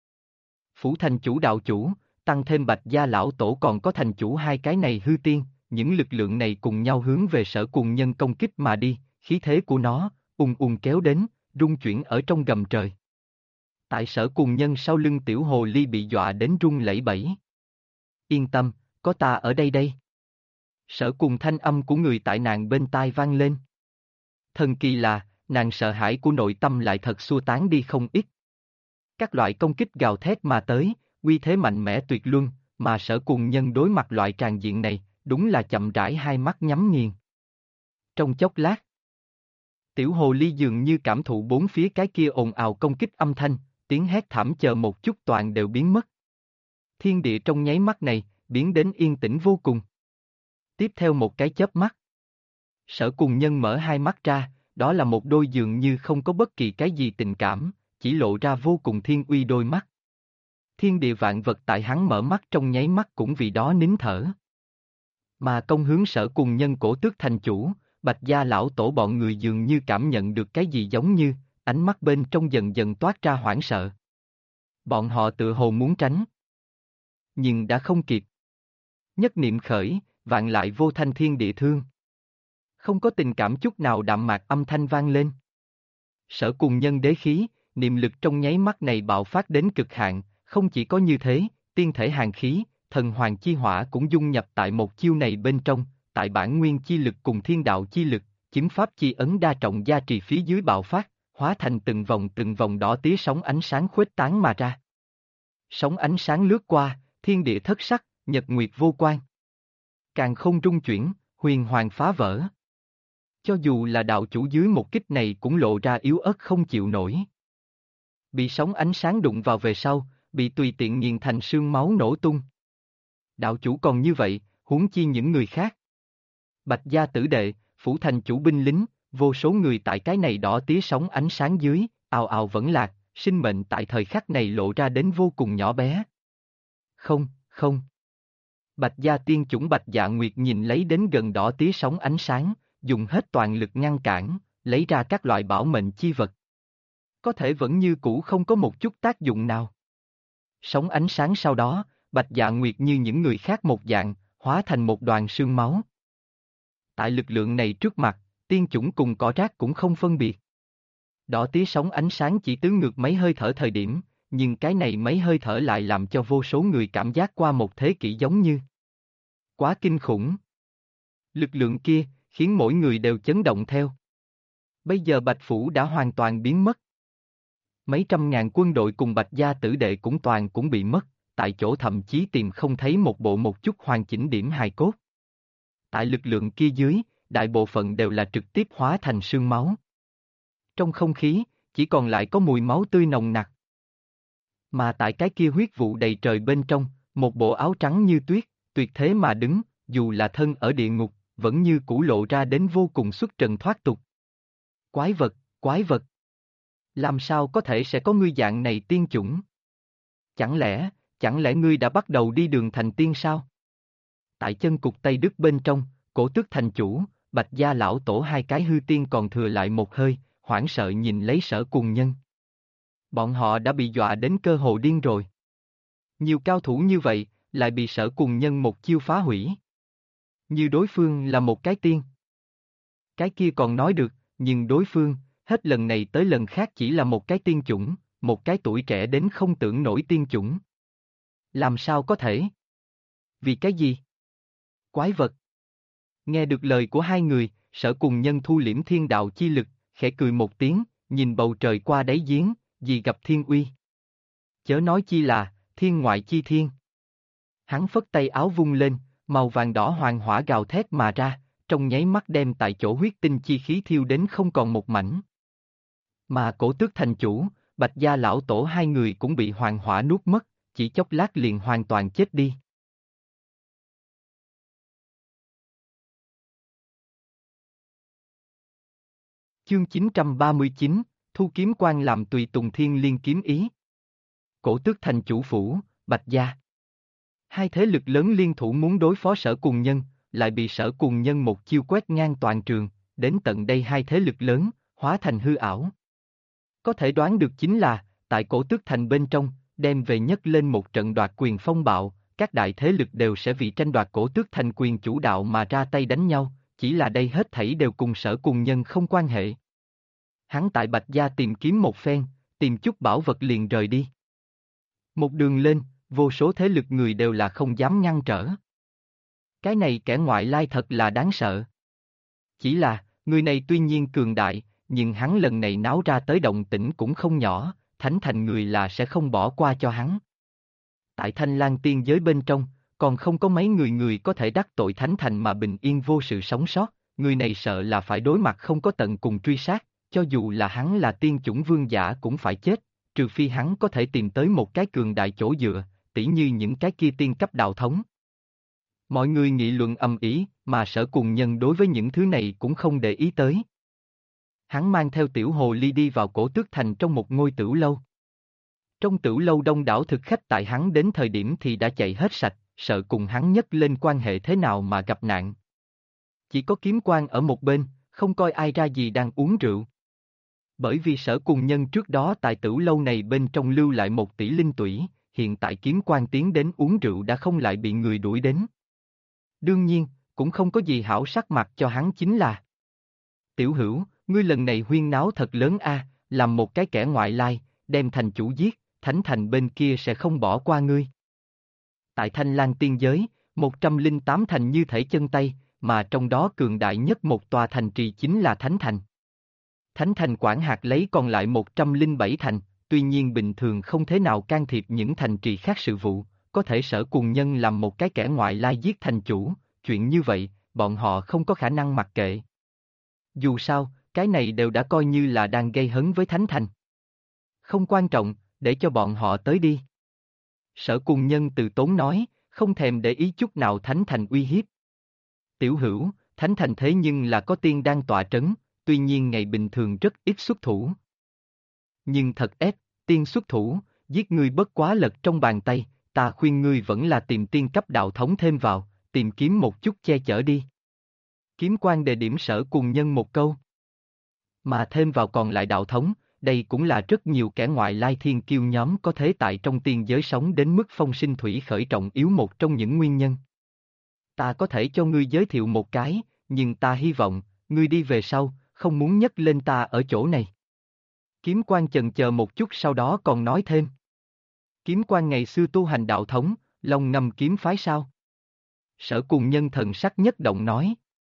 phủ thành chủ đạo chủ, tăng thêm Bạch Gia lão tổ còn có thành chủ hai cái này hư tiên, những lực lượng này cùng nhau hướng về Sở Cùng Nhân công kích mà đi, khí thế của nó, ùng ùng kéo đến, rung chuyển ở trong gầm trời. Tại Sở Cùng Nhân sau lưng tiểu hồ ly bị dọa đến run lẩy bẩy. Yên tâm, có ta ở đây đây. Sở Cùng thanh âm của người tại nàng bên tai vang lên. Thần kỳ là, nàng sợ hãi của nội tâm lại thật xua tán đi không ít. Các loại công kích gào thét mà tới, uy thế mạnh mẽ tuyệt luân, mà Sở Cùng Nhân đối mặt loại tràn diện này, đúng là chậm rãi hai mắt nhắm nghiền. Trong chốc lát, tiểu hồ ly dường như cảm thụ bốn phía cái kia ồn ào công kích âm thanh, tiếng hét thảm chờ một chút toàn đều biến mất. Thiên địa trong nháy mắt này, biến đến yên tĩnh vô cùng. Tiếp theo một cái chớp mắt, Sở Cùng Nhân mở hai mắt ra, đó là một đôi dường như không có bất kỳ cái gì tình cảm, chỉ lộ ra vô cùng thiên uy đôi mắt. Thiên địa vạn vật tại hắn mở mắt trong nháy mắt cũng vì đó nín thở. Mà công hướng Sở Cùng Nhân Cổ Tước thành chủ, Bạch Gia lão tổ bọn người dường như cảm nhận được cái gì giống như, ánh mắt bên trong dần dần toát ra hoảng sợ. Bọn họ tự hồ muốn tránh. Nhưng đã không kịp. Nhất niệm khởi, vạn lại vô thanh thiên địa thương. Không có tình cảm chút nào đạm mạc âm thanh vang lên. Sở Cùng Nhân đế khí, niệm lực trong nháy mắt này bạo phát đến cực hạn, không chỉ có như thế, tiên thể hàn khí, thần hoàng chi hỏa cũng dung nhập tại một chiêu này bên trong, tại bản nguyên chi lực cùng thiên đạo chi lực, chứng pháp chi ấn đa trọng gia trì phía dưới bạo phát, hóa thành từng vòng đỏ tía sóng ánh sáng khuếch tán mà ra. Sóng ánh sáng lướt qua, thiên địa thất sắc, nhật nguyệt vô quan. Càn không rung chuyển, huyền hoàng phá vỡ. Cho dù là đạo chủ dưới một kích này cũng lộ ra yếu ớt không chịu nổi. Bị sóng ánh sáng đụng vào về sau, bị tùy tiện nghiền thành sương máu nổ tung. Đạo chủ còn như vậy, huống chi những người khác. Bạch gia tử đệ, phủ thành chủ binh lính, vô số người tại cái này đỏ tía sóng ánh sáng dưới, ào ào vẫn lạc, sinh mệnh tại thời khắc này lộ ra đến vô cùng nhỏ bé. Không, không. Bạch gia tiên chủng Bạch Dạ Nguyệt nhìn lấy đến gần đỏ tía sóng ánh sáng, dùng hết toàn lực ngăn cản, lấy ra các loại bảo mệnh chi vật. Có thể vẫn như cũ không có một chút tác dụng nào. Sóng ánh sáng sau đó, Bạch Dạ Nguyệt như những người khác một dạng, hóa thành một đoàn sương máu. Tại lực lượng này trước mặt, tiên chủng cùng cỏ rác cũng không phân biệt. Đỏ tía sóng ánh sáng chỉ tứ ngược mấy hơi thở thời điểm, nhưng cái này mấy hơi thở lại làm cho vô số người cảm giác qua một thế kỷ giống như. Quá kinh khủng. Lực lượng kia, khiến mỗi người đều chấn động theo. Bây giờ Bạch Phủ đã hoàn toàn biến mất. Mấy trăm ngàn quân đội cùng Bạch gia tử đệ cũng bị mất, tại chỗ thậm chí tìm không thấy một chút hoàn chỉnh điểm hài cốt. Tại lực lượng kia dưới, đại bộ phận đều là trực tiếp hóa thành sương máu. Trong không khí, chỉ còn lại có mùi máu tươi nồng nặc. Mà tại cái kia huyết vụ đầy trời bên trong, một bộ áo trắng như tuyết, tuyệt thế mà đứng, dù là thân ở địa ngục, vẫn như cũ lộ ra đến vô cùng xuất trần thoát tục. Quái vật, quái vật. Làm sao có thể sẽ có ngươi dạng này tiên chủng? Chẳng lẽ ngươi đã bắt đầu đi đường thành tiên sao? Tại chân cục Tây Đức bên trong, Cổ Tước thành chủ, Bạch gia lão tổ hai cái hư tiên còn thừa lại một hơi, hoảng sợ nhìn lấy Sở Cùng Nhân. Bọn họ đã bị dọa đến cơ hồ điên rồi. Nhiều cao thủ như vậy, lại bị Sở Cùng Nhân một chiêu phá hủy. Như đối phương là một cái tiên. Cái kia còn nói được, nhưng đối phương, hết lần này tới lần khác chỉ là một cái tiên chủng, một cái tuổi trẻ đến không tưởng nổi tiên chủng. Làm sao có thể? Vì cái gì? Quái vật. Nghe được lời của hai người, Sở Cùng Nhân thu liễm thiên đạo chi lực, khẽ cười một tiếng, nhìn bầu trời qua đáy giếng, gì gặp thiên uy. Chớ nói chi là, thiên ngoại chi thiên. Hắn phất tay áo vung lên, màu vàng đỏ hoàng hỏa gào thét mà ra, trong nháy mắt đem tại chỗ huyết tinh chi khí thiêu đến không còn một mảnh. Mà Cổ Tước thành chủ, Bạch gia lão tổ hai người cũng bị hoàng hỏa nuốt mất, chỉ chốc lát liền hoàn toàn chết đi. Chương 939, Thu Kiếm Quan làm tùy tùng thiên liên kiếm ý. Cổ Tước thành chủ phủ, Bạch gia. Hai thế lực lớn liên thủ muốn đối phó Sở Cùng Nhân, lại bị Sở Cùng Nhân một chiêu quét ngang toàn trường, đến tận đây hai thế lực lớn, hóa thành hư ảo. Có thể đoán được chính là, tại Cổ Tước thành bên trong, đem về nhất lên một trận đoạt quyền phong bạo, các đại thế lực đều sẽ vì tranh đoạt Cổ Tước thành quyền chủ đạo mà ra tay đánh nhau, chỉ là đây hết thảy đều cùng Sở Cùng Nhân không quan hệ. Hắn tại Bạch gia tìm kiếm một phen, tìm chút bảo vật liền rời đi. Một đường lên, vô số thế lực người đều là không dám ngăn trở. Cái này kẻ ngoại lai thật là đáng sợ. Chỉ là, người này tuy nhiên cường đại, nhưng hắn lần này náo ra tới động tĩnh cũng không nhỏ, Thánh Thành người là sẽ không bỏ qua cho hắn. Tại Thanh Lang tiên giới bên trong, còn không có mấy người có thể đắc tội Thánh Thành mà bình yên vô sự sống sót, người này sợ là phải đối mặt không có tận cùng truy sát, cho dù là hắn là tiên chủng vương giả cũng phải chết, trừ phi hắn có thể tìm tới một cái cường đại chỗ dựa, tỉ như những cái kia tiên cấp đạo thống. Mọi người nghị luận ầm ĩ, mà Sở Cùng Nhân đối với những thứ này cũng không để ý tới. Hắn mang theo tiểu hồ ly đi vào Cổ Tước thành trong một ngôi tửu lâu. Trong tửu lâu đông đảo thực khách tại hắn đến thời điểm thì đã chạy hết sạch, sợ cùng hắn nhấc lên quan hệ thế nào mà gặp nạn. Chỉ có Kiếm Quan ở một bên, không coi ai ra gì đang uống rượu. Bởi vì Sở Cùng Nhân trước đó tại tửu lâu này bên trong lưu lại 1 tỷ linh tủy, hiện tại Kiếm Quan tiến đến uống rượu đã không lại bị người đuổi đến. Đương nhiên, cũng không có gì hảo sắc mặt cho hắn chính là: Tiểu Hữu, ngươi lần này huyên náo thật lớn a, làm một cái kẻ ngoại lai, đem thành chủ giết, Thánh Thành bên kia sẽ không bỏ qua ngươi. Tại Thanh Lang tiên giới, 108 thành như thể chân tay, mà trong đó cường đại nhất một tòa thành trì chính là Thánh Thành. Thánh Thành quản hạt lấy còn lại 107 thành, tuy nhiên bình thường không thể nào can thiệp những thành trì khác sự vụ, có thể Sở Cùng Nhân làm một cái kẻ ngoại lai giết thành chủ, chuyện như vậy, bọn họ không có khả năng mặc kệ. Dù sao, cái này đều đã coi như là đang gây hấn với Thánh Thành. Không quan trọng, để cho bọn họ tới đi. Sở Cùng Nhân từ tốn nói, không thèm để ý chút nào Thánh Thành uy hiếp. Tiểu Hữu, Thánh Thành thế nhưng là có tiên đang tọa trấn, tuy nhiên ngày bình thường rất ít xuất thủ. Nhưng thật ép, tiên xuất thủ, giết ngươi bất quá lật trong bàn tay, ta khuyên ngươi vẫn là tìm tiên cấp đạo thống thêm vào, tìm kiếm một chút che chở đi. Kiếm quan đề điểm Sở Cùng Nhân một câu. Mà thêm vào còn lại đạo thống, đây cũng là rất nhiều kẻ ngoại lai thiên kiêu nhóm có thế tại trong tiên giới sống đến mức phong sinh thủy khởi trọng yếu một trong những nguyên nhân. Ta có thể cho ngươi giới thiệu một cái, nhưng ta hy vọng, ngươi đi về sau, không muốn nhắc lên ta ở chỗ này. Kiếm quan chần chờ một chút sau đó còn nói thêm. Kiếm quan ngày xưa tu hành đạo thống, Long Ngâm kiếm phái sao? Sở Cùng Nhân thần sắc nhất động nói.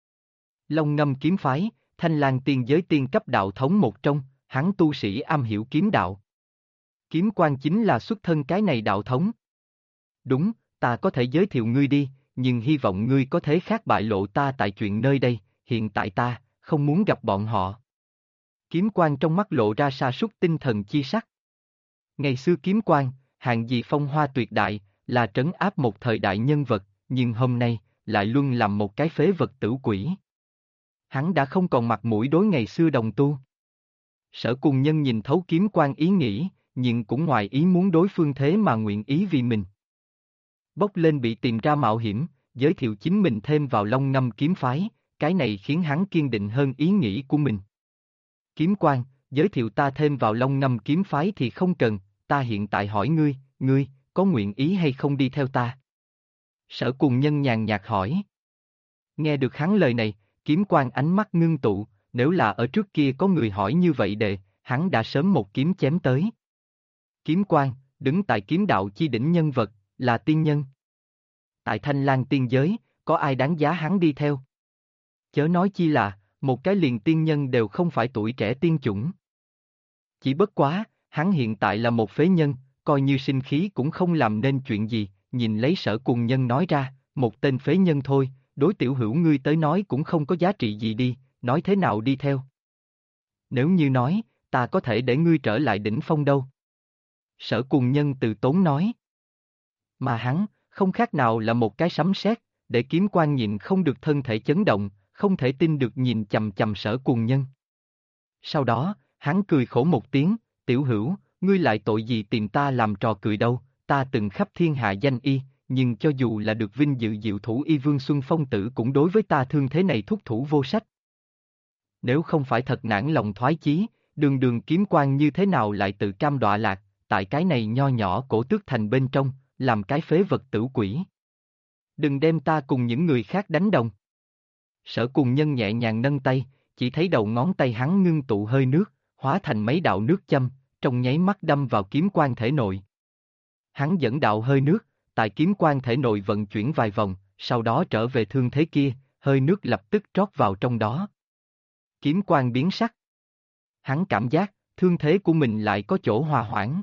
Long Ngâm kiếm phái, Thanh Lang tiên giới tiên cấp đạo thống một trong, hắn tu sĩ am hiểu kiếm đạo. Kiếm quan chính là xuất thân cái này đạo thống. Đúng, ta có thể giới thiệu ngươi đi, nhưng hy vọng ngươi có thế khác bại lộ ta tại chuyện nơi đây, hiện tại ta, không muốn gặp bọn họ. Kiếm quan trong mắt lộ ra sa sút tinh thần chi sắc. Ngày xưa kiếm quan, hạng gì phong hoa tuyệt đại, là trấn áp một thời đại nhân vật, nhưng hôm nay, lại luôn làm một cái phế vật tử quỷ. Hắn đã không còn mặt mũi đối ngày xưa đồng tu. Sở Cùng Nhân nhìn thấu kiếm quan ý nghĩ, nhưng cũng ngoài ý muốn đối phương thế mà nguyện ý vì mình. Bốc lên bị tìm ra mạo hiểm, giới thiệu chính mình thêm vào Long Ngâm kiếm phái, cái này khiến hắn kiên định hơn ý nghĩ của mình. Kiếm quan, giới thiệu ta thêm vào Long Ngâm kiếm phái thì không cần, ta hiện tại hỏi ngươi, ngươi, có nguyện ý hay không đi theo ta? Sở Cùng Nhân nhàn nhạt hỏi. Nghe được hắn lời này, kiếm quan ánh mắt ngưng tụ, nếu là ở trước kia có người hỏi như vậy hắn đã sớm một kiếm chém tới. Kiếm quan, đứng tại kiếm đạo chi đỉnh nhân vật, là tiên nhân. Tại Thanh Lang tiên giới, có ai đáng giá hắn đi theo? Chớ nói chi là, một cái liền tiên nhân đều không phải tuổi trẻ tiên chủng. Chỉ bất quá, hắn hiện tại là một phế nhân, coi như sinh khí cũng không làm nên chuyện gì, nhìn lấy Sở Cùng Nhân nói ra, một tên phế nhân thôi, đối tiểu hữu ngươi tới nói cũng không có giá trị gì đi, nói thế nào đi theo. Nếu như nói, ta có thể để ngươi trở lại đỉnh phong đâu. Sở Cùng Nhân từ tốn nói. Mà hắn, không khác nào là một cái sấm sét, để kiếm quan nhìn không được thân thể chấn động, không thể tin được nhìn chầm chầm Sở Cùng Nhân. Sau đó, hắn cười khổ một tiếng, tiểu hữu, ngươi lại tội gì tìm ta làm trò cười đâu, ta từng khắp thiên hạ danh y, nhưng cho dù là được vinh dự diệu thủ y Vương Xuân Phong Tử cũng đối với ta thương thế này thúc thủ vô sách. Nếu không phải thật nản lòng thoái chí, đường đường kiếm quan như thế nào lại tự cam đọa lạc, tại cái này nho nhỏ cổ tước thành bên trong, làm cái phế vật tử quỷ. Đừng đem ta cùng những người khác đánh đồng. Sở Cùng Nhân nhẹ nhàng nâng tay, chỉ thấy đầu ngón tay hắn ngưng tụ hơi nước, hóa thành mấy đạo nước châm, trong nháy mắt đâm vào kiếm quan thể nội. Hắn dẫn đạo hơi nước, tại kiếm quan thể nội vận chuyển vài vòng, sau đó trở về thương thế kia, hơi nước lập tức trót vào trong đó. Kiếm quan biến sắc. Hắn cảm giác, thương thế của mình lại có chỗ hòa hoãn.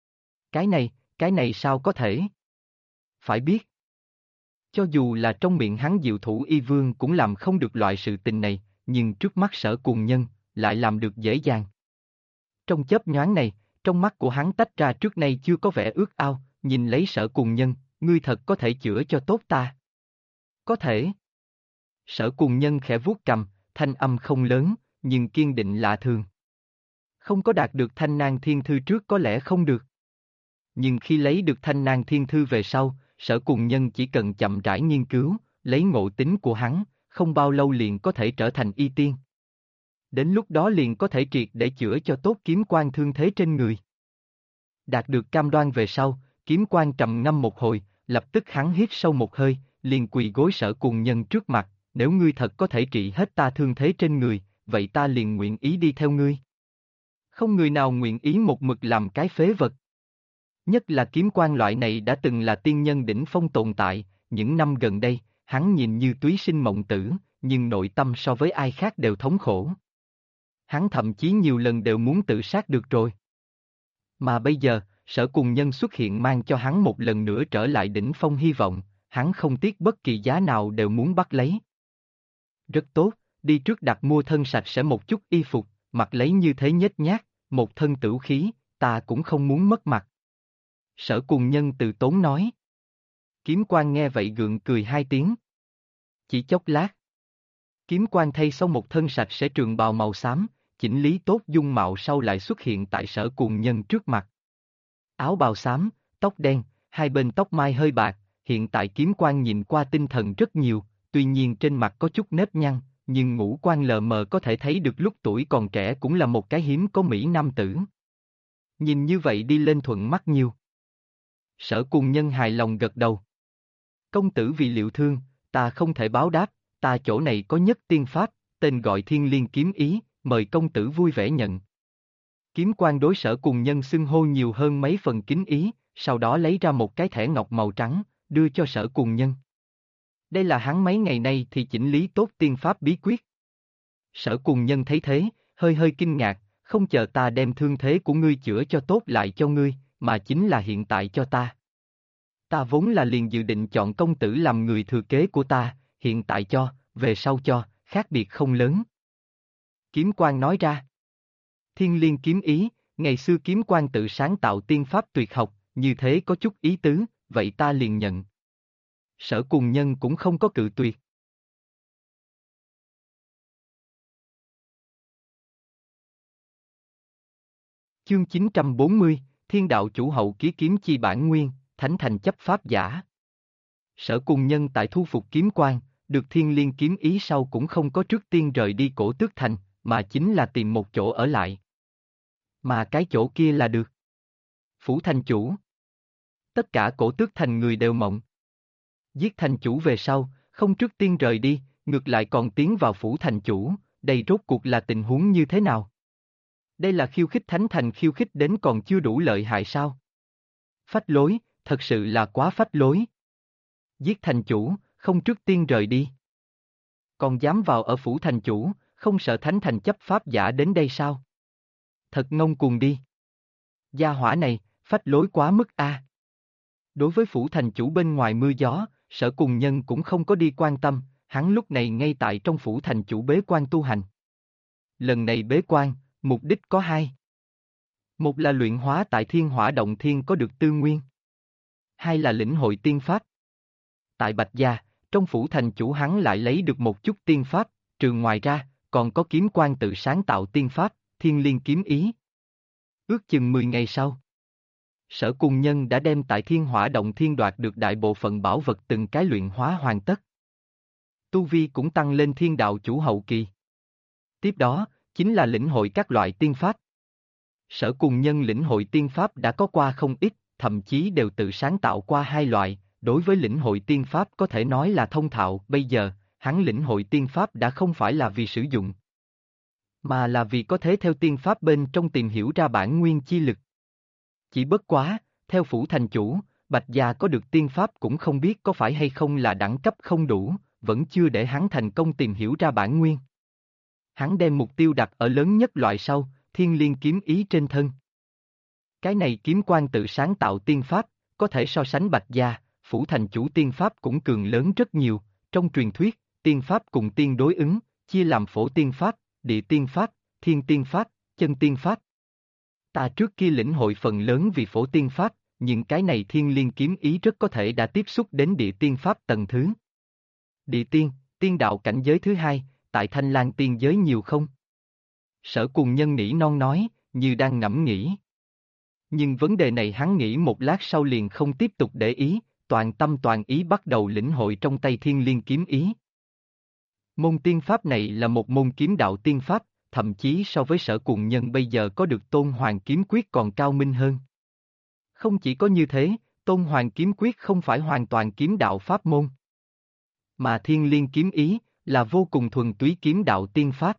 Cái này sao có thể? Phải biết, cho dù là trong miệng hắn diệu thủ y vương cũng làm không được loại sự tình này, nhưng trước mắt Sở Cùng Nhân, lại làm được dễ dàng. Trong chớp nhoáng này, trong mắt của hắn tách ra trước nay chưa có vẻ ước ao, nhìn lấy Sở Cùng Nhân, ngươi thật có thể chữa cho tốt ta. Có thể. Sở Cùng Nhân khẽ vuốt cầm, thanh âm không lớn, nhưng kiên định lạ thường. Không có đạt được Thanh Nang Thiên Thư trước có lẽ không được. Nhưng khi lấy được Thanh Nang Thiên Thư về sau, Sở Cùng Nhân chỉ cần chậm rãi nghiên cứu, lấy ngộ tính của hắn, không bao lâu liền có thể trở thành y tiên. Đến lúc đó liền có thể triệt để chữa cho tốt kiếm quan thương thế trên người. Đạt được cam đoan về sau, kiếm quan trầm ngâm một hồi, lập tức hắn hít sâu một hơi, liền quỳ gối Sở Cùng Nhân trước mặt, nếu ngươi thật có thể trị hết ta thương thế trên người, vậy ta liền nguyện ý đi theo ngươi. Không người nào nguyện ý một mực làm cái phế vật. Nhất là kiếm quan loại này đã từng là tiên nhân đỉnh phong tồn tại, những năm gần đây, hắn nhìn như túy sinh mộng tử, nhưng nội tâm so với ai khác đều thống khổ. Hắn thậm chí nhiều lần đều muốn tự sát được rồi. Mà bây giờ, Sở Cùng Nhân xuất hiện mang cho hắn một lần nữa trở lại đỉnh phong hy vọng, hắn không tiếc bất kỳ giá nào đều muốn bắt lấy. Rất tốt, đi trước đặt mua thân sạch sẽ một chút y phục, mặc lấy như thế nhếch nhác, một thân tửu khí, ta cũng không muốn mất mặt. Sở Cùng Nhân từ tốn nói. Kiếm Quan nghe vậy gượng cười hai tiếng. Chỉ chốc lát. Kiếm Quan thay xong một thân sạch sẽ trường bào màu xám, chỉnh lý tốt dung mạo sau lại xuất hiện tại Sở Cùng Nhân trước mặt. Áo bào xám, tóc đen, hai bên tóc mai hơi bạc, hiện tại Kiếm Quan nhìn qua tinh thần rất nhiều, tuy nhiên trên mặt có chút nếp nhăn, nhưng ngũ quan lờ mờ có thể thấy được lúc tuổi còn trẻ cũng là một cái hiếm có mỹ nam tử. Nhìn như vậy đi lên thuận mắt nhiều. Sở Cùng Nhân hài lòng gật đầu. Công tử vì liệu thương, ta không thể báo đáp, ta chỗ này có nhất tiên pháp, tên gọi Thiên Liên Kiếm Ý, mời công tử vui vẻ nhận. Kiếm Quan đối Sở Cùng Nhân xưng hô nhiều hơn mấy phần kính ý, sau đó lấy ra một cái thẻ ngọc màu trắng, đưa cho Sở Cùng Nhân. Đây là hắn mấy ngày nay thì chỉnh lý tốt tiên pháp bí quyết. Sở Cùng Nhân thấy thế, hơi hơi kinh ngạc, không chờ ta đem thương thế của ngươi chữa cho tốt lại cho ngươi, mà chính là hiện tại cho ta. Ta vốn là liền dự định chọn công tử làm người thừa kế của ta, hiện tại cho, về sau cho, khác biệt không lớn. Kiếm Quan nói ra. Thiên Liên Kiếm Ý, ngày xưa Kiếm Quan tự sáng tạo tiên pháp tuyệt học, như thế có chút ý tứ, vậy ta liền nhận. Sở Cùng Nhân cũng không có cự tuyệt. Chương 940, Thiên Đạo Chủ Hậu Ký Kiếm Chi Bản Nguyên, Thánh Thành Chấp Pháp Giả. Sở Cùng Nhân tại thu phục Kiếm Quan, được Thiên Liên Kiếm Ý sau cũng không có trước tiên rời đi Cổ Tước Thành, mà chính là tìm một chỗ ở lại. Mà cái chỗ kia là được. Phủ Thành Chủ. Tất cả Cổ Tước Thành người đều mộng. Giết Thành Chủ về sau, không trước tiên rời đi, ngược lại còn tiến vào Phủ Thành Chủ, đây rốt cuộc là tình huống như thế nào? Đây là khiêu khích Thánh Thành, khiêu khích đến còn chưa đủ lợi hại sao? Phách lối, thật sự là quá phách lối. Giết Thành Chủ, không trước tiên rời đi. Còn dám vào ở Phủ Thành Chủ, không sợ Thánh Thành chấp pháp giả đến đây sao? Thật ngông cuồng đi. Gia hỏa này, phách lối quá mức a. Đối với Phủ Thành Chủ bên ngoài mưa gió, Sở Cùng Nhân cũng không có đi quan tâm, hắn lúc này ngay tại trong Phủ Thành Chủ bế quan tu hành. Lần này bế quan, mục đích có hai. Một là luyện hóa tại Thiên Hỏa Động Thiên có được tư nguyên. Hai là lĩnh hội tiên pháp. Tại Bạch Gia, trong Phủ Thành Chủ hắn lại lấy được một chút tiên pháp, trừ ngoài ra, còn có Kiếm Quan tự sáng tạo tiên pháp, Thiên Liên Kiếm Ý. Ước chừng 10 ngày sau, Sở Cùng Nhân đã đem tại Thiên Hỏa Động Thiên đoạt được đại bộ phận bảo vật từng cái luyện hóa hoàn tất. Tu vi cũng tăng lên Thiên Đạo Chủ hậu kỳ. Tiếp đó, chính là lĩnh hội các loại tiên pháp. Sở Cùng Nhân lĩnh hội tiên pháp đã có qua không ít, thậm chí đều tự sáng tạo qua hai loại, đối với lĩnh hội tiên pháp có thể nói là thông thạo. Bây giờ, hắn lĩnh hội tiên pháp đã không phải là vì sử dụng, mà là vì có thể theo tiên pháp bên trong tìm hiểu ra bản nguyên chi lực. Chỉ bất quá, theo Phủ Thành Chủ, Bạch Gia có được tiên pháp cũng không biết có phải hay không là đẳng cấp không đủ, vẫn chưa để hắn thành công tìm hiểu ra bản nguyên. Hắn đem mục tiêu đặt ở lớn nhất loại sau, Thiên Liên Kiếm Ý trên thân. Cái này Kiếm Quan tự sáng tạo tiên pháp, có thể so sánh Bạch Gia, Phủ Thành Chủ tiên pháp cũng cường lớn rất nhiều. Trong truyền thuyết, tiên pháp cùng tiên đối ứng, chia làm phổ tiên pháp, địa tiên pháp, thiên tiên pháp, chân tiên pháp. Ta trước kia lĩnh hội phần lớn vì phổ tiên pháp, nhưng cái này Thiên Liên Kiếm Ý rất có thể đã tiếp xúc đến địa tiên pháp tầng thứ. Địa tiên, tiên đạo cảnh giới thứ hai, tại Thanh Lang tiên giới nhiều không? Sở Cùng Nhân nỉ non nói, như đang ngẫm nghĩ. Nhưng vấn đề này hắn nghĩ một lát sau liền không tiếp tục để ý, toàn tâm toàn ý bắt đầu lĩnh hội trong tay Thiên Liên Kiếm Ý. Môn tiên pháp này là một môn kiếm đạo tiên pháp, thậm chí so với Sở Cùng Nhân bây giờ có được Tôn Hoàng Kiếm Quyết còn cao minh hơn. Không chỉ có như thế, Tôn Hoàng Kiếm Quyết không phải hoàn toàn kiếm đạo pháp môn, mà Thiên Liên Kiếm Ý là vô cùng thuần túy kiếm đạo tiên pháp.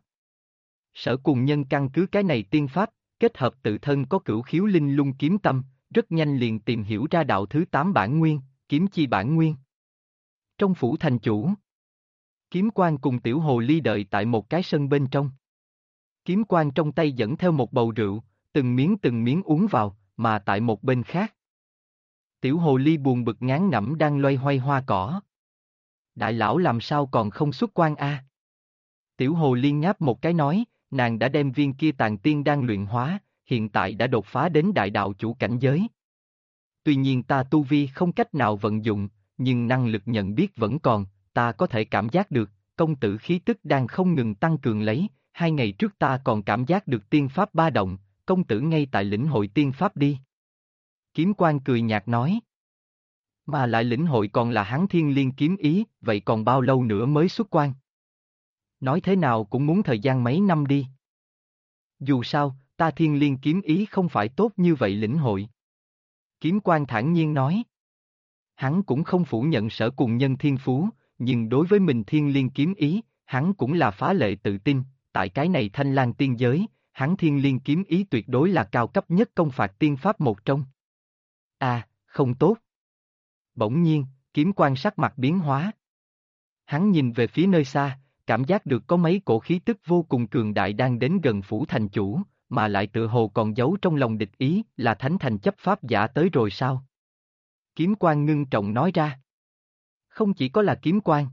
Sở Cùng Nhân căn cứ cái này tiên pháp, kết hợp tự thân có cửu khiếu linh lung kiếm tâm, rất nhanh liền tìm hiểu ra đạo thứ 8 bản nguyên, kiếm chi bản nguyên. Trong phủ thành chủ, Kiếm Quan cùng Tiểu Hồ Ly đợi tại một cái sân bên trong. Kiếm Quan trong tay dẫn theo một bầu rượu, từng miếng uống vào, mà tại một bên khác. Tiểu Hồ Ly buồn bực ngán ngẩm đang loay hoay hoa cỏ. Đại lão làm sao còn không xuất quan a? Tiểu Hồ Ly ngáp một cái nói, nàng đã đem viên kia tàn tiên đang luyện hóa, hiện tại đã đột phá đến đại đạo chủ cảnh giới. Tuy nhiên ta tu vi không cách nào vận dụng, nhưng năng lực nhận biết vẫn còn, ta có thể cảm giác được, công tử khí tức đang không ngừng tăng cường lấy, 2 ngày trước ta còn cảm giác được tiên pháp ba động, công tử ngay tại lĩnh hội tiên pháp đi. Kiếm Quan cười nhạt nói. Mà lại lĩnh hội còn là hắn thiên liên kiếm ý, vậy còn bao lâu nữa mới xuất quan? Nói thế nào cũng muốn thời gian mấy năm đi. Dù sao, ta thiên liên kiếm ý không phải tốt như vậy lĩnh hội. Kiếm Quan thản nhiên nói. Hắn cũng không phủ nhận Sở Cùng Nhân thiên phú, nhưng đối với mình thiên liên kiếm ý, hắn cũng là phá lệ tự tin, tại cái này Thanh Lang tiên giới, hắn thiên liên kiếm ý tuyệt đối là cao cấp nhất công phạt tiên pháp một trong. À, không tốt. Bỗng nhiên, Kiếm Quan sắc mặt biến hóa. Hắn nhìn về phía nơi xa, cảm giác được có mấy cổ khí tức vô cùng cường đại đang đến gần phủ thành chủ, mà lại tựa hồ còn giấu trong lòng địch ý, là thánh thành chấp pháp giả tới rồi sao? Kiếm Quan ngưng trọng nói ra. Không chỉ có là Kiếm Quan.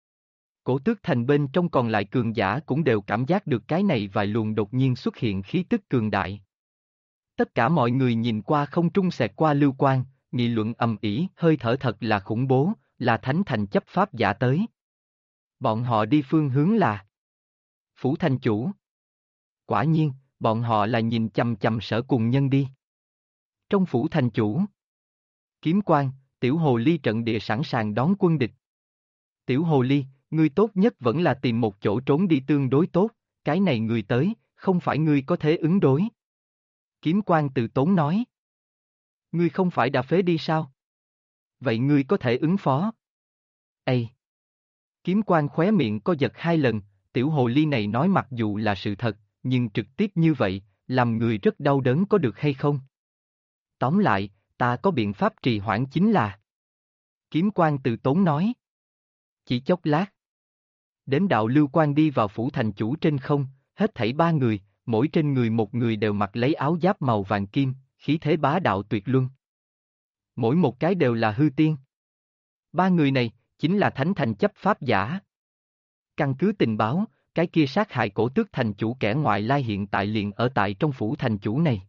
Cổ Tước Thành bên trong còn lại cường giả cũng đều cảm giác được cái này vài luồng đột nhiên xuất hiện khí tức cường đại. Tất cả mọi người nhìn qua không trung xẹt qua lưu quang, nghị luận ầm ĩ, hơi thở thật là khủng bố, là thánh thành chấp pháp giả tới. Bọn họ đi phương hướng là phủ thành chủ. Quả nhiên, bọn họ là nhìn chằm chằm Sở Cùng Nhân đi. Trong phủ thành chủ, Kiếm Quan, Tiểu Hồ Ly trận địa sẵn sàng đón quân địch. Tiểu Hồ Ly, ngươi tốt nhất vẫn là tìm một chỗ trốn đi tương đối tốt, cái này người tới, không phải ngươi có thể ứng đối. Kiếm Quan từ tốn nói. Ngươi không phải đã phế đi sao? Vậy ngươi có thể ứng phó. Ê! Kiếm Quan khóe miệng co giật 2 lần, Tiểu Hồ Ly này nói mặc dù là sự thật, nhưng trực tiếp như vậy, làm người rất đau đớn có được hay không? Tóm lại, ta có biện pháp trì hoãn chính là. Kiếm Quan từ tốn nói. Chỉ chốc lát. Đếm đạo lưu quan đi vào phủ thành chủ trên không, hết thảy 3 người, mỗi trên người một người đều mặc lấy áo giáp màu vàng kim, khí thế bá đạo tuyệt luân. Mỗi một cái đều là hư tiên. 3 người này, chính là thánh thành chấp pháp giả. Căn cứ tình báo, cái kia sát hại Cổ Tước thành chủ kẻ ngoại lai hiện tại liền ở tại trong phủ thành chủ này.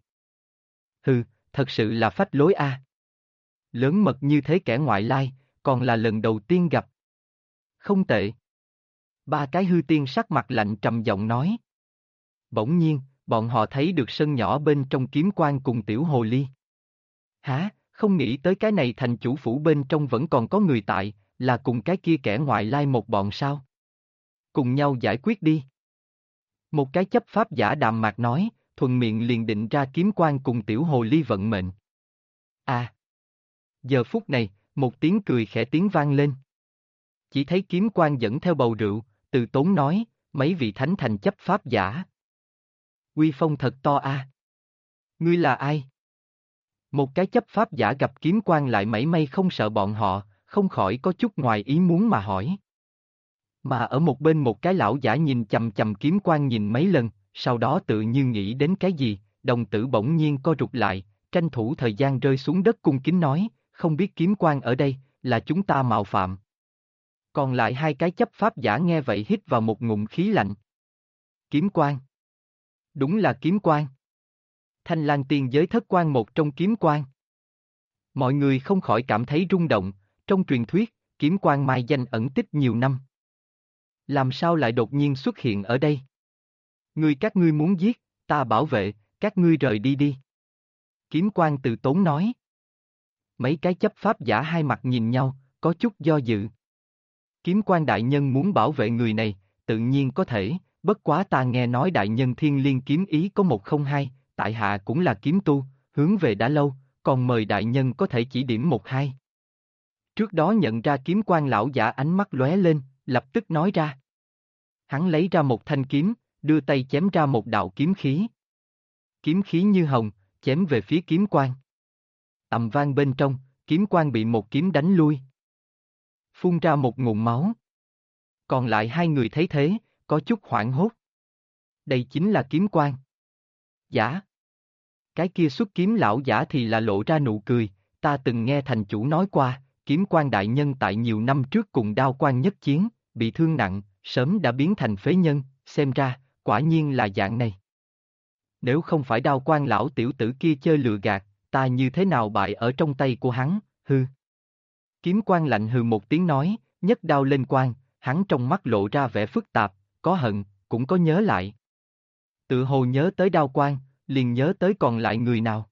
Hừ, thật sự là phách lối a. Lớn mật như thế kẻ ngoại lai, còn là lần đầu tiên gặp. Không tệ. 3 cái hư tiên sắc mặt lạnh trầm giọng nói. Bỗng nhiên, bọn họ thấy được sân nhỏ bên trong Kiếm Quan cùng Tiểu Hồ Ly. Hả, không nghĩ tới cái này thành chủ phủ bên trong vẫn còn có người tại, là cùng cái kia kẻ ngoại lai một bọn sao? Cùng nhau giải quyết đi. Một cái chấp pháp giả đạm mạc nói, thuận miệng liền định ra Kiếm Quan cùng Tiểu Hồ Ly vận mệnh. À! Giờ phút này, một tiếng cười khẽ tiếng vang lên. Chỉ thấy Kiếm Quan dẫn theo bầu rượu, từ tốn nói, mấy vị thánh thành chấp pháp giả. Uy phong thật to a. Ngươi là ai? Một cái chấp pháp giả gặp Kiếm Quan lại mảy may không sợ bọn họ, không khỏi có chút ngoài ý muốn mà hỏi. Mà ở một bên một cái lão giả nhìn chầm chầm Kiếm Quan nhìn mấy lần, sau đó tự như nghĩ đến cái gì, đồng tử bỗng nhiên co rụt lại, tranh thủ thời gian rơi xuống đất cung kính nói, không biết Kiếm Quan ở đây, là chúng ta mạo phạm. Còn lại 2 cái chấp pháp giả nghe vậy hít vào một ngụm khí lạnh. Kiếm Quan. Đúng là Kiếm Quan. Thanh Lang tiên giới thất quan một trong Kiếm Quan. Mọi người không khỏi cảm thấy rung động, trong truyền thuyết, Kiếm Quan mai danh ẩn tích nhiều năm. Làm sao lại đột nhiên xuất hiện ở đây? Các ngươi muốn giết, ta bảo vệ, các ngươi rời đi đi. Kiếm Quan từ tốn nói. Mấy cái chấp pháp giả hai mặt nhìn nhau, có chút do dự. Kiếm Quan đại nhân muốn bảo vệ người này, tự nhiên có thể, bất quá ta nghe nói đại nhân thiên liên kiếm ý có 102, tại hạ cũng là kiếm tu, hướng về đã lâu, còn mời đại nhân có thể chỉ điểm 1-2. Trước đó nhận ra Kiếm Quan lão giả ánh mắt lóe lên, lập tức nói ra. Hắn lấy ra một thanh kiếm, đưa tay chém ra một đạo kiếm khí. Kiếm khí như hồng, chém về phía Kiếm Quan. Ầm vang bên trong, Kiếm Quan bị một kiếm đánh lui. phun ra một ngụm máu. Còn lại hai người thấy thế, có chút hoảng hốt. Đây chính là kiếm quan. Giả. Cái kia xuất kiếm lão giả thì là lộ ra nụ cười, ta từng nghe thành chủ nói qua, kiếm quan đại nhân tại nhiều năm trước cùng đao quan nhất chiến, bị thương nặng, sớm đã biến thành phế nhân, xem ra, quả nhiên là dạng này. Nếu không phải đao quan lão tiểu tử kia chơi lừa gạt, ta như thế nào bại ở trong tay của hắn, hư. Kiếm quan lạnh hừ một tiếng nói, nhấc đao lên quan, hắn trong mắt lộ ra vẻ phức tạp, có hận, cũng có nhớ lại. Tự hồ nhớ tới đao quan, liền nhớ tới còn lại người nào.